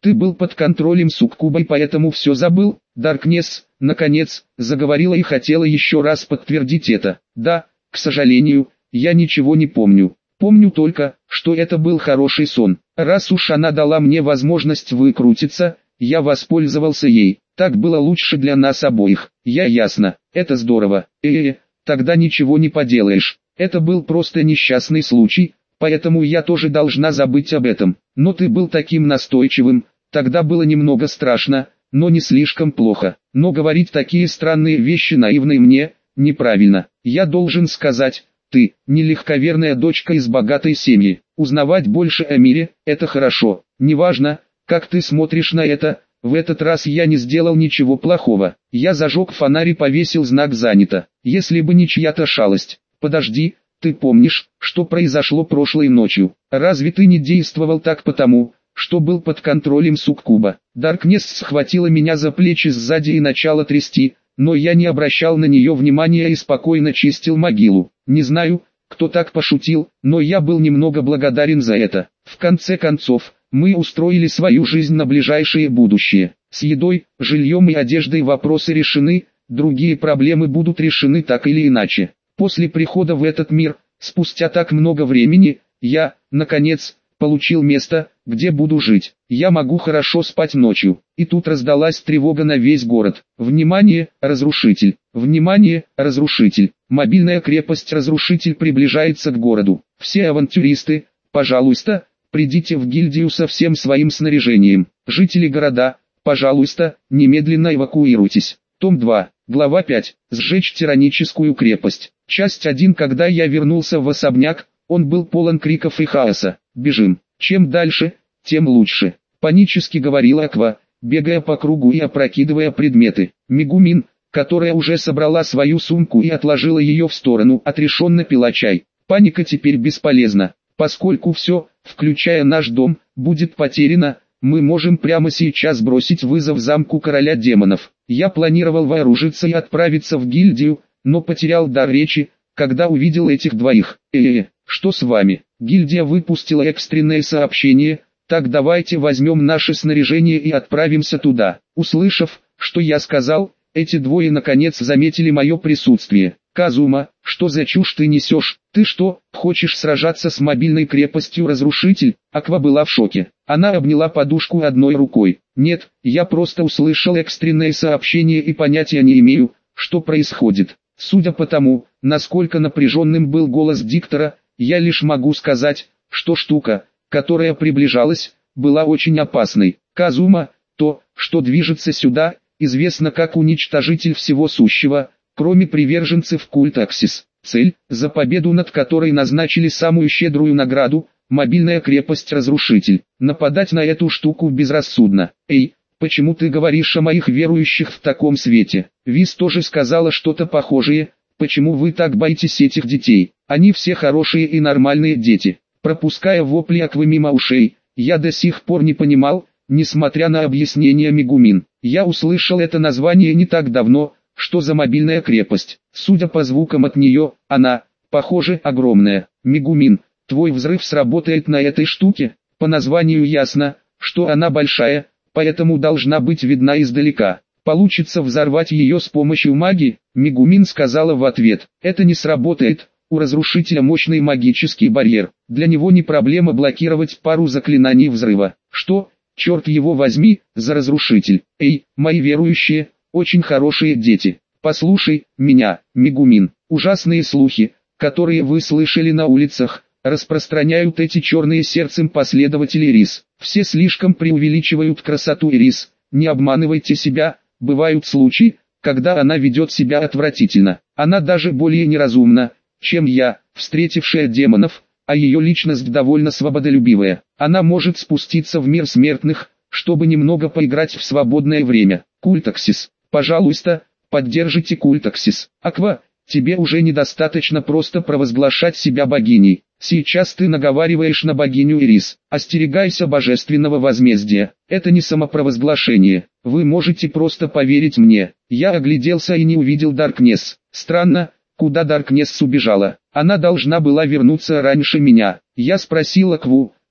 Ты был под контролем суккубой, поэтому все забыл. Даркнесс, наконец, заговорила и хотела еще раз подтвердить это. Да, к сожалению, я ничего не помню. Помню только, что это был хороший сон. Раз уж она дала мне возможность выкрутиться, я воспользовался ей. Так было лучше для нас обоих. Ясно, это здорово. Тогда ничего не поделаешь. Это был просто несчастный случай, поэтому я тоже должна забыть об этом. Но ты был таким настойчивым, тогда было немного страшно, но не слишком плохо. Но говорить такие странные вещи наивной мне, неправильно. Я должен сказать, ты, не легковерная дочка из богатой семьи. Узнавать больше о мире, это хорошо. Неважно, как ты смотришь на это, в этот раз я не сделал ничего плохого. Я зажег фонарь и повесил знак «Занято». Если бы не чья-то шалость. Подожди, ты помнишь, что произошло прошлой ночью? Разве ты не действовал так потому, что был под контролем суккуба? Даркнесс схватила меня за плечи сзади и начала трясти, но я не обращал на нее внимания и спокойно чистил могилу. Не знаю, кто так пошутил, но я был немного благодарен за это. В конце концов, мы устроили свою жизнь на ближайшее будущее. С едой, жильем и одеждой вопросы решены, другие проблемы будут решены так или иначе. После прихода в этот мир, спустя так много времени, я, наконец, получил место, где буду жить. Я могу хорошо спать ночью. И тут раздалась тревога на весь город. Внимание, разрушитель! Внимание, разрушитель! Мобильная крепость-разрушитель приближается к городу. Все авантюристы, пожалуйста, придите в гильдию со всем своим снаряжением. Жители города, пожалуйста, немедленно эвакуируйтесь. Том 2, глава 5. Сжечь тираническую крепость. Часть 1. Когда я вернулся в особняк, он был полон криков и хаоса. «Бежим! Чем дальше, тем лучше!» Панически говорила Аква, бегая по кругу и опрокидывая предметы. Мегумин, которая уже собрала свою сумку и отложила ее в сторону, отрешенно пила чай. Паника теперь бесполезна, поскольку все, включая наш дом, будет потеряно. Мы можем прямо сейчас бросить вызов замку короля демонов. Я планировал вооружиться и отправиться в гильдию, но потерял дар речи, когда увидел этих двоих. Что с вами? Гильдия выпустила экстренное сообщение, так давайте возьмем наше снаряжение и отправимся туда. Услышав, что я сказал, эти двое наконец заметили мое присутствие. Казума, что за чушь ты несешь? Ты что, хочешь сражаться с мобильной крепостью разрушитель? Аква была в шоке. Она обняла подушку одной рукой. Нет, я просто услышал экстренное сообщение и понятия не имею, что происходит. Судя по тому, насколько напряженным был голос диктора, я лишь могу сказать, что штука, которая приближалась, была очень опасной. Казума, то, что движется сюда, известно как уничтожитель всего сущего, кроме приверженцев культа Аксис. Цель, за победу над которой назначили самую щедрую награду, мобильная крепость-разрушитель. Нападать на эту штуку безрассудно. Эй, почему ты говоришь о моих верующих в таком свете? Виз тоже сказала что-то похожее. Почему вы так боитесь этих детей? Они все хорошие и нормальные дети. Пропуская вопли Аквы мимо ушей, я до сих пор не понимал, несмотря на объяснения Мегумин. Я услышал это название не так давно. Что за мобильная крепость? Судя по звукам от нее, она, похоже, огромная. Мегумин, твой взрыв сработает на этой штуке? По названию ясно, что она большая, поэтому должна быть видна издалека. Получится взорвать ее с помощью магии? Мегумин сказала в ответ. Это не сработает, у разрушителя мощный магический барьер. Для него не проблема блокировать пару заклинаний взрыва. Что, черт его возьми, за разрушитель? Эй, мои верующие, очень хорошие дети. Послушай меня, Мегумин. Ужасные слухи, которые вы слышали на улицах, распространяют эти черные сердцем последователи Ирис. Все слишком преувеличивают красоту Ирис. Не обманывайте себя, бывают случаи, когда она ведет себя отвратительно. Она даже более неразумна, чем я, встретившая демонов, а ее личность довольно свободолюбивая. Она может спуститься в мир смертных, чтобы немного поиграть в свободное время. Культаксис. Пожалуйста, поддержите Культаксис. Аква, тебе уже недостаточно просто провозглашать себя богиней. Сейчас ты наговариваешь на богиню Ирис. Остерегайся божественного возмездия. Это не самопровозглашение. Вы можете просто поверить мне. Я огляделся и не увидел Даркнесс. Странно, куда Даркнесс убежала. Она должна была вернуться раньше меня. Я спросил Акву,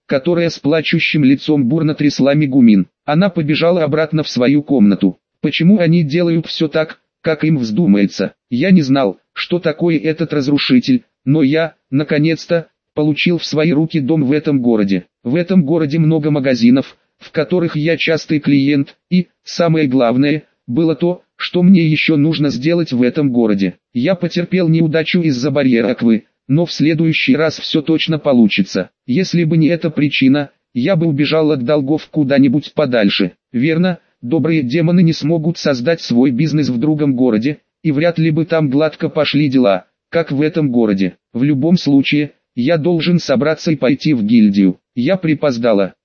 которая с плачущим лицом бурно трясла Мегумин. Она побежала обратно в свою комнату. Почему они делают все так, как им вздумается? Я не знал, что такое этот разрушитель, но я, наконец-то, получил в свои руки дом в этом городе. В этом городе много магазинов, в которых я частый клиент, и, самое главное, было то, что мне еще нужно сделать в этом городе. Я потерпел неудачу из-за барьера Аквы, но в следующий раз все точно получится. Если бы не эта причина, я бы убежал от долгов куда-нибудь подальше. Верно, добрые демоны не смогут создать свой бизнес в другом городе, и вряд ли бы там гладко пошли дела, как в этом городе. В любом случае, я должен собраться и пойти в гильдию. Я припоздала.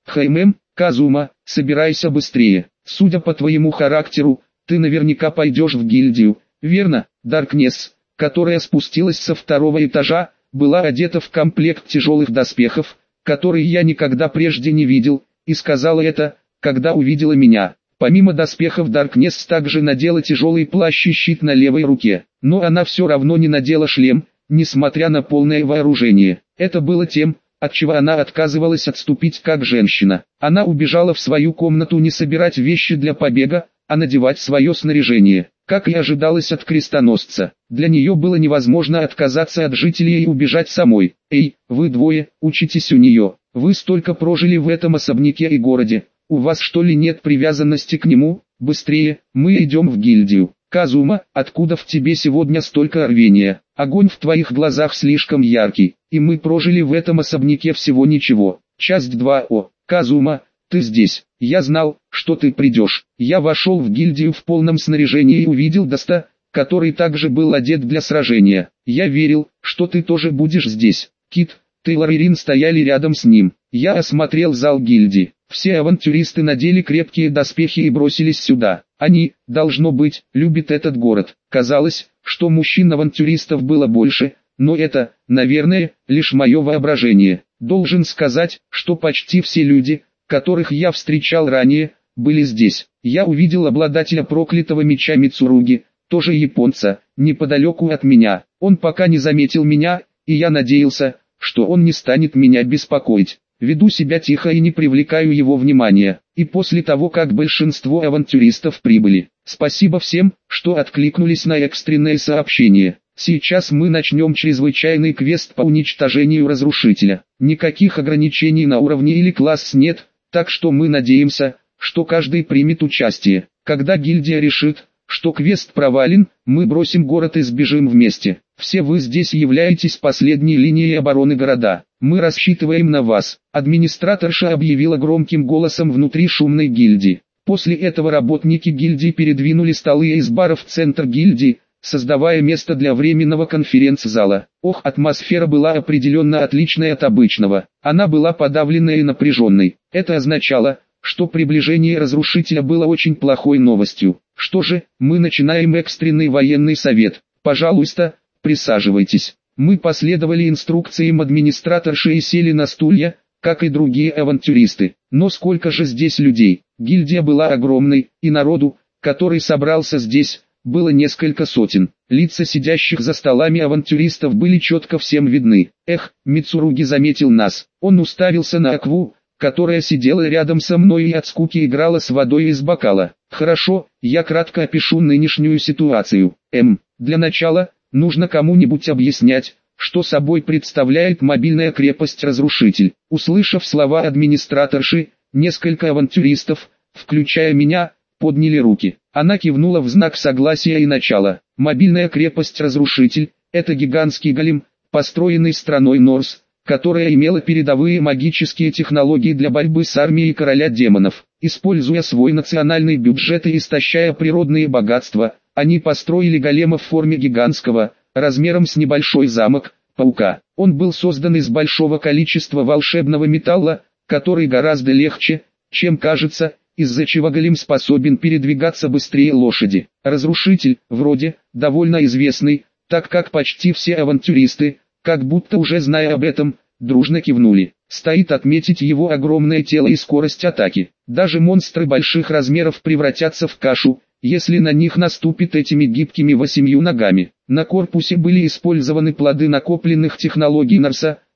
Казума, собирайся быстрее. Судя по твоему характеру, ты наверняка пойдешь в гильдию, верно? Даркнесс, которая спустилась со второго этажа, была одета в комплект тяжелых доспехов, который я никогда прежде не видел, и сказала это, когда увидела меня. Помимо доспехов Даркнесс также надела тяжелый плащ и щит на левой руке, но она все равно не надела шлем, несмотря на полное вооружение. Это было тем, от чего она отказывалась отступить как женщина. Она убежала в свою комнату не собирать вещи для побега, а надевать свое снаряжение. Как и ожидалось от крестоносца, для нее было невозможно отказаться от жителей и убежать самой. Эй, вы двое, учитесь у нее. Вы столько прожили в этом особняке и городе. У вас что ли нет привязанности к нему? Быстрее, мы идем в гильдию. Казума, откуда в тебе сегодня столько рвения? Огонь в твоих глазах слишком яркий, и мы прожили в этом особняке всего ничего. Часть 2. О, Казума, ты здесь. Я знал, что ты придешь. Я вошел в гильдию в полном снаряжении и увидел Даста, который также был одет для сражения. Я верил, что ты тоже будешь здесь. Кит, Тейлор и Рин стояли рядом с ним. Я осмотрел зал гильдии. Все авантюристы надели крепкие доспехи и бросились сюда. Они, должно быть, любят этот город. Казалось, что мужчин-авантюристов было больше, но это, наверное, лишь мое воображение. Должен сказать, что почти все люди, которых я встречал ранее, были здесь. Я увидел обладателя проклятого меча Мицуруги, тоже японца, неподалеку от меня. Он пока не заметил меня, и я надеялся, что он не станет меня беспокоить. Веду себя тихо и не привлекаю его внимания. И после того, как большинство авантюристов прибыли, спасибо всем, что откликнулись на экстренное сообщение. Сейчас мы начнем чрезвычайный квест по уничтожению разрушителя. Никаких ограничений на уровне или класс нет, так что мы надеемся, что каждый примет участие. Когда гильдия решит, что квест провален, мы бросим город и сбежим вместе. Все вы здесь являетесь последней линией обороны города. Мы рассчитываем на вас. Администраторша объявила громким голосом внутри шумной гильдии. После этого работники гильдии передвинули столы из бара в центр гильдии, создавая место для временного конференц-зала. Ох, атмосфера была определенно отличной от обычного. Она была подавленной и напряженной. Это означало, что приближение разрушителя было очень плохой новостью. Что же, мы начинаем экстренный военный совет. Пожалуйста, присаживайтесь. Мы последовали инструкциям администраторши и сели на стулья, как и другие авантюристы. Но сколько же здесь людей? Гильдия была огромной, и народу, который собрался здесь, было несколько сотен. Лица сидящих за столами авантюристов были четко всем видны. Эх, Мицуруги заметил нас. Он уставился на Акву, которая сидела рядом со мной и от скуки играла с водой из бокала. Хорошо, я кратко опишу нынешнюю ситуацию. Для начала, нужно кому-нибудь объяснять, что собой представляет мобильная крепость-разрушитель. Услышав слова администраторши, несколько авантюристов, включая меня, подняли руки. Она кивнула в знак согласия и начала. Мобильная крепость-разрушитель – это гигантский голем, построенный страной Норс, которая имела передовые магические технологии для борьбы с армией короля демонов. Используя свой национальный бюджет и истощая природные богатства, они построили голема в форме гигантского, размером с небольшой замок, паука. Он был создан из большого количества волшебного металла, который гораздо легче, чем кажется, из-за чего голем способен передвигаться быстрее лошади. Разрушитель, вроде, довольно известный, так как почти все авантюристы, как будто уже зная об этом, дружно кивнули. Стоит отметить его огромное тело и скорость атаки. Даже монстры больших размеров превратятся в кашу, если на них наступит этими гибкими 8 ногами. На корпусе были использованы плоды накопленных технологий Норса,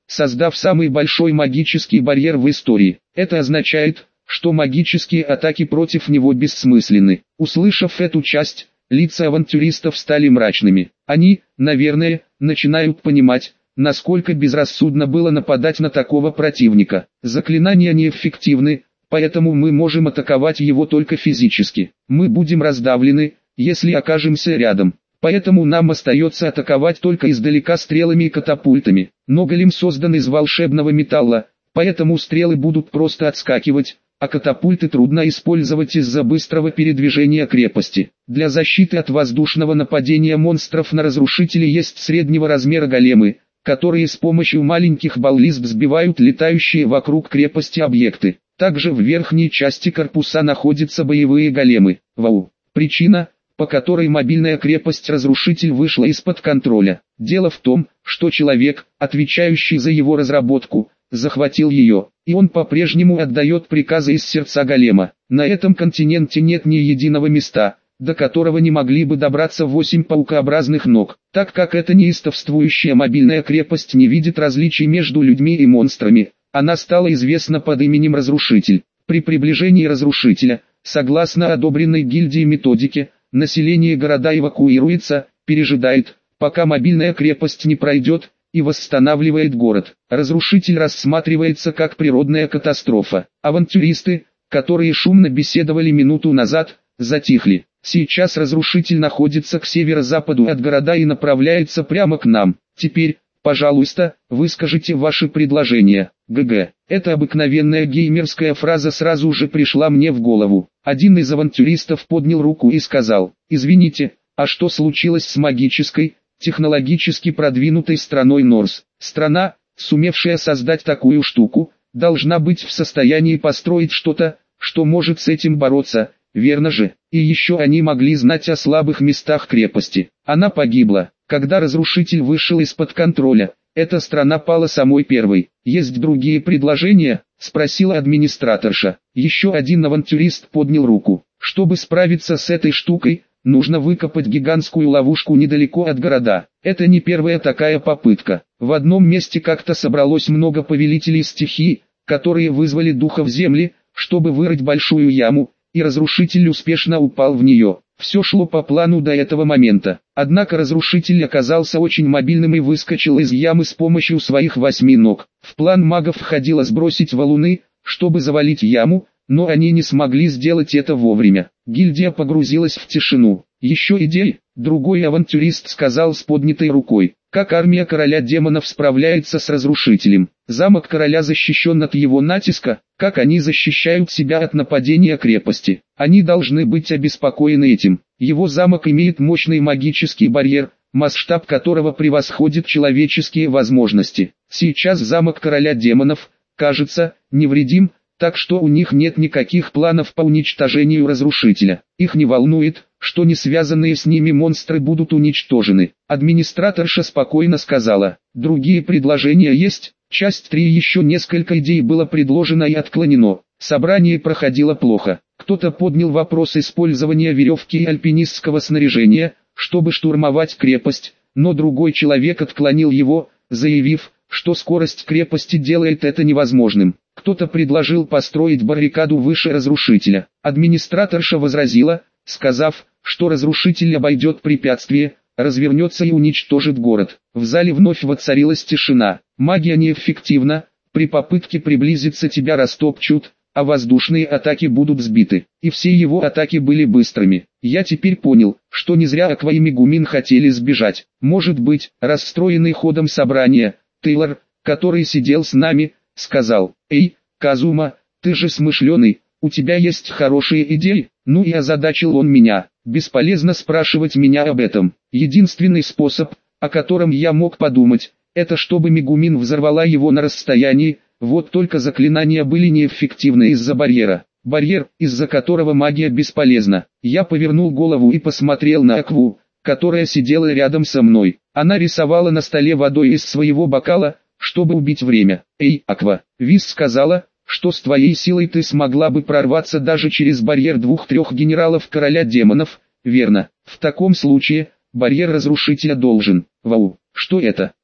создав самый большой магический барьер в истории. Это означает, что магические атаки против него бессмысленны. Услышав эту часть, лица авантюристов стали мрачными. Они, наверное, начинают понимать, насколько безрассудно было нападать на такого противника. Заклинания неэффективны, поэтому мы можем атаковать его только физически. Мы будем раздавлены, если окажемся рядом. Поэтому нам остается атаковать только издалека стрелами и катапультами. Но голем создан из волшебного металла, поэтому стрелы будут просто отскакивать, а катапульты трудно использовать из-за быстрого передвижения крепости. Для защиты от воздушного нападения монстров на разрушители есть среднего размера големы, которые с помощью маленьких баллист сбивают летающие вокруг крепости объекты. Также в верхней части корпуса находятся боевые големы. Вау! Причина, по которой мобильная крепость-разрушитель вышла из-под контроля. Дело в том, что человек, отвечающий за его разработку, захватил ее, и он по-прежнему отдает приказы из сердца голема. На этом континенте нет ни единого места, до которого не могли бы добраться 8 паукообразных ног. Так как эта неистовствующая мобильная крепость не видит различий между людьми и монстрами, она стала известна под именем Разрушитель. При приближении Разрушителя, согласно одобренной гильдией методике, население города эвакуируется, пережидает, пока мобильная крепость не пройдет, и восстанавливает город. Разрушитель рассматривается как природная катастрофа. Авантюристы, которые шумно беседовали минуту назад, затихли. Сейчас Разрушитель находится к северо-западу от города и направляется прямо к нам. Теперь, пожалуйста, выскажите ваши предложения. ГГ. Эта обыкновенная геймерская фраза сразу же пришла мне в голову. Один из авантюристов поднял руку и сказал: «Извините, а что случилось с магической, технологически продвинутой страной Норс? Страна, сумевшая создать такую штуку, должна быть в состоянии построить что-то, что может с этим бороться, верно же? И еще они могли знать о слабых местах крепости. Она погибла, когда Разрушитель вышел из-под контроля. Эта страна пала самой первой. Есть другие предложения?» — спросила администраторша. Еще один авантюрист поднял руку. «Чтобы справиться с этой штукой, нужно выкопать гигантскую ловушку недалеко от города. Это не первая такая попытка. В одном месте как-то собралось много повелителей стихий, которые вызвали духов земли, чтобы вырыть большую яму, и Разрушитель успешно упал в нее. Все шло по плану до этого момента. Однако Разрушитель оказался очень мобильным и выскочил из ямы с помощью своих 8 ног. В план магов входило сбросить валуны, чтобы завалить яму, но они не смогли сделать это вовремя. Гильдия погрузилась в тишину. «Еще идеи?» — другой авантюрист сказал с поднятой рукой. «Как армия короля демонов справляется с Разрушителем? Замок короля защищен от его натиска, как они защищают себя от нападения крепости? Они должны быть обеспокоены этим. Его замок имеет мощный магический барьер, масштаб которого превосходит человеческие возможности. Сейчас замок короля демонов, кажется, невредим, так что у них нет никаких планов по уничтожению Разрушителя. Их не волнует, что не связанные с ними монстры будут уничтожены». Администраторша спокойно сказала: «Другие предложения есть?» Часть 3. Еще несколько идей было предложено и отклонено. Собрание проходило плохо. Кто-то поднял вопрос использования веревки и альпинистского снаряжения, чтобы штурмовать крепость, но другой человек отклонил его, заявив, что скорость крепости делает это невозможным. Кто-то предложил построить баррикаду выше Разрушителя. Администраторша возразила, сказав, что Разрушитель обойдет препятствие, развернется и уничтожит город. В зале вновь воцарилась тишина. Магия неэффективна, при попытке приблизиться тебя растопчут, а воздушные атаки будут сбиты. И все его атаки были быстрыми. Я теперь понял, что не зря Аква и Мегумин хотели сбежать. Может быть, расстроенный ходом собрания, Тейлор, который сидел с нами, сказал: «Эй, Казума, ты же смышленый, у тебя есть хорошие идеи?» Ну и озадачил он меня. Бесполезно спрашивать меня об этом. Единственный способ, о котором я мог подумать, это чтобы Мегумин взорвала его на расстоянии, вот только заклинания были неэффективны из-за барьера. Барьер, из-за которого магия бесполезна. Я повернул голову и посмотрел на Акву, которая сидела рядом со мной. Она рисовала на столе водой из своего бокала, чтобы убить время. «Эй, Аква!» Виз сказала, что с твоей силой ты смогла бы прорваться даже через барьер 2-3 генералов короля демонов, верно? В таком случае, барьер Разрушителя должен... Вау! Что это?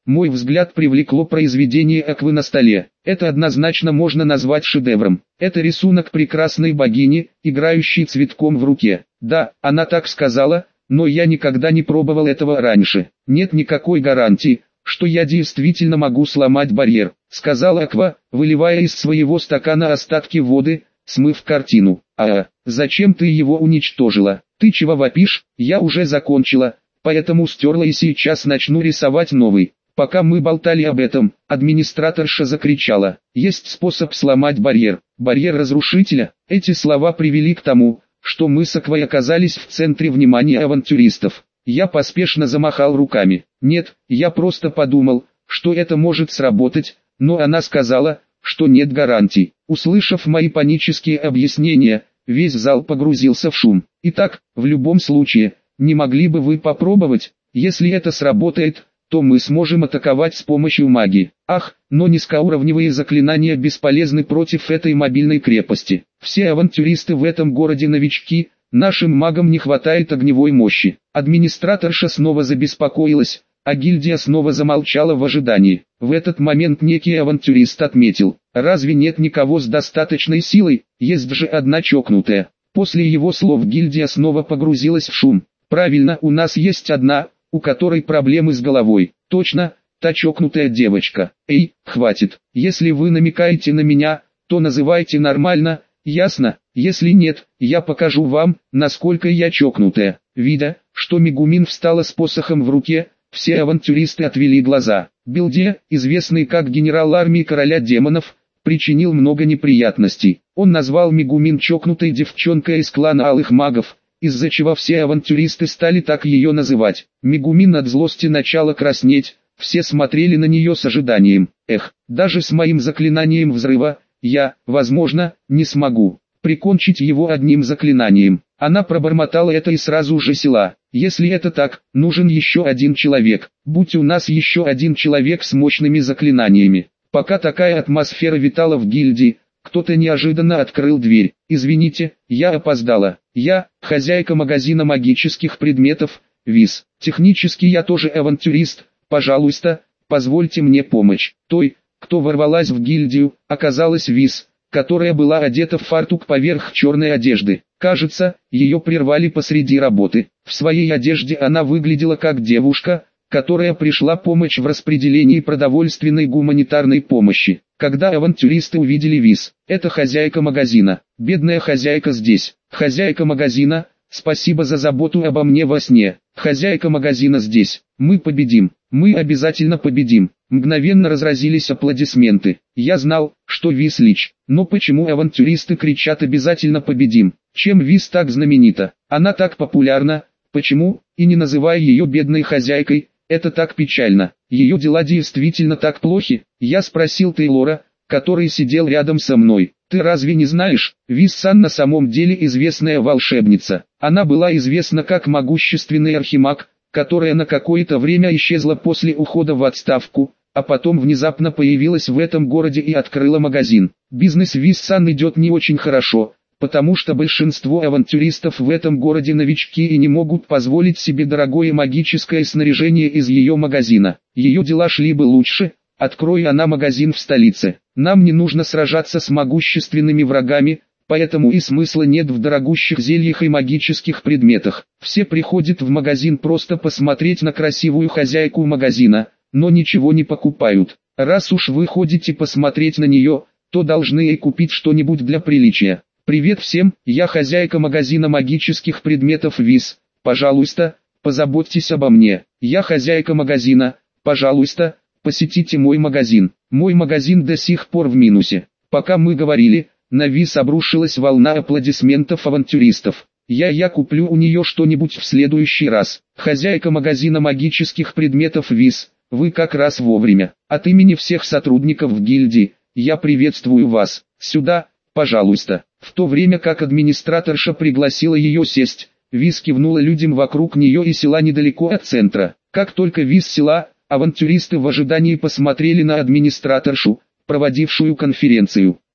Мой взгляд привлекло произведение Аквы на столе. Это однозначно можно назвать шедевром. Это рисунок прекрасной богини, играющей цветком в руке. Да, она так сказала, но я никогда не пробовал этого раньше. Нет никакой гарантии, что я действительно могу сломать барьер, сказала Аква, выливая из своего стакана остатки воды, смыв картину. Зачем ты его уничтожила? Ты чего вопишь? Я уже закончила, поэтому стерла и сейчас начну рисовать новый. Пока мы болтали об этом, администраторша закричала: «Есть способ сломать барьер, барьер разрушителя». Эти слова привели к тому, что мы с Аквой оказались в центре внимания авантюристов. Я поспешно замахал руками. Нет, я просто подумал, что это может сработать, но она сказала, что нет гарантий. Услышав мои панические объяснения, весь зал погрузился в шум. Итак, в любом случае, не могли бы вы попробовать? Если это сработает, то мы сможем атаковать с помощью магии. Ах, но низкоуровневые заклинания бесполезны против этой мобильной крепости. Все авантюристы в этом городе новички, нашим магам не хватает огневой мощи. Администраторша снова забеспокоилась, а гильдия снова замолчала в ожидании. В этот момент некий авантюрист отметил: разве нет никого с достаточной силой, есть же одна чокнутая. После его слов гильдия снова погрузилась в шум. Правильно, у нас есть одна, у которой проблемы с головой. Точно, та чокнутая девочка. Эй, хватит. Если вы намекаете на меня, то называйте нормально, ясно? Если нет, я покажу вам, насколько я чокнутая. Видя, что Мегумин встала с посохом в руке, все авантюристы отвели глаза. Билде, известный как генерал армии короля демонов, причинил много неприятностей. Он назвал Мегумин чокнутой девчонкой из клана алых магов, из-за чего все авантюристы стали так ее называть. Мегумин от злости начала краснеть, все смотрели на нее с ожиданием. Даже с моим заклинанием взрыва, я, возможно, не смогу прикончить его одним заклинанием. Она пробормотала это и сразу же села. Если это так, нужен еще один человек. Будь у нас еще один человек с мощными заклинаниями. Пока такая атмосфера витала в гильдии, кто-то неожиданно открыл дверь. Извините, я опоздала. Я, хозяйка магазина магических предметов, Вис. Технически я тоже авантюрист. Пожалуйста, позвольте мне помочь. Той, кто ворвалась в гильдию, оказалась Вис, которая была одета в фартук поверх черной одежды. Кажется, ее прервали посреди работы. В своей одежде она выглядела как девушка, которая пришла помочь в распределении продовольственной гуманитарной помощи. Когда авантюристы увидели Вис, это хозяйка магазина. Бедная хозяйка здесь. Хозяйка магазина, спасибо за заботу обо мне во сне. Хозяйка магазина здесь. Мы победим. Мы обязательно победим. Мгновенно разразились аплодисменты. Я знал, что Вис лич. Но почему авантюристы кричат «обязательно победим»? Чем Вис так знаменита? Она так популярна. Почему? И не называя ее бедной хозяйкой, это так печально. Ее дела действительно так плохи? Я спросил Тейлора, который сидел рядом со мной. Ты разве не знаешь? Вис-сан на самом деле известная волшебница. Она была известна как могущественный архимаг, которая на какое-то время исчезла после ухода в отставку, а потом внезапно появилась в этом городе и открыла магазин. Бизнес Вис-сан идет не очень хорошо, потому что большинство авантюристов в этом городе новички и не могут позволить себе дорогое магическое снаряжение из ее магазина. Ее дела шли бы лучше, открой она магазин в столице. Нам не нужно сражаться с могущественными врагами, поэтому и смысла нет в дорогущих зельях и магических предметах. Все приходят в магазин просто посмотреть на красивую хозяйку магазина, но ничего не покупают. Раз уж вы ходите посмотреть на нее, то должны и купить что-нибудь для приличия. Привет всем, я хозяйка магазина магических предметов Вис. Пожалуйста, позаботьтесь обо мне. Я хозяйка магазина, пожалуйста, посетите мой магазин. Мой магазин до сих пор в минусе. Пока мы говорили, на Вис обрушилась волна аплодисментов авантюристов. Я куплю у нее что-нибудь в следующий раз. Хозяйка магазина магических предметов Вис, вы как раз вовремя. От имени всех сотрудников в гильдии, я приветствую вас. Сюда, пожалуйста. В то время как администраторша пригласила ее сесть, Вис кивнула людям вокруг нее и села недалеко от центра. Как только Вис села, авантюристы в ожидании посмотрели на администраторшу, проводившую конференцию.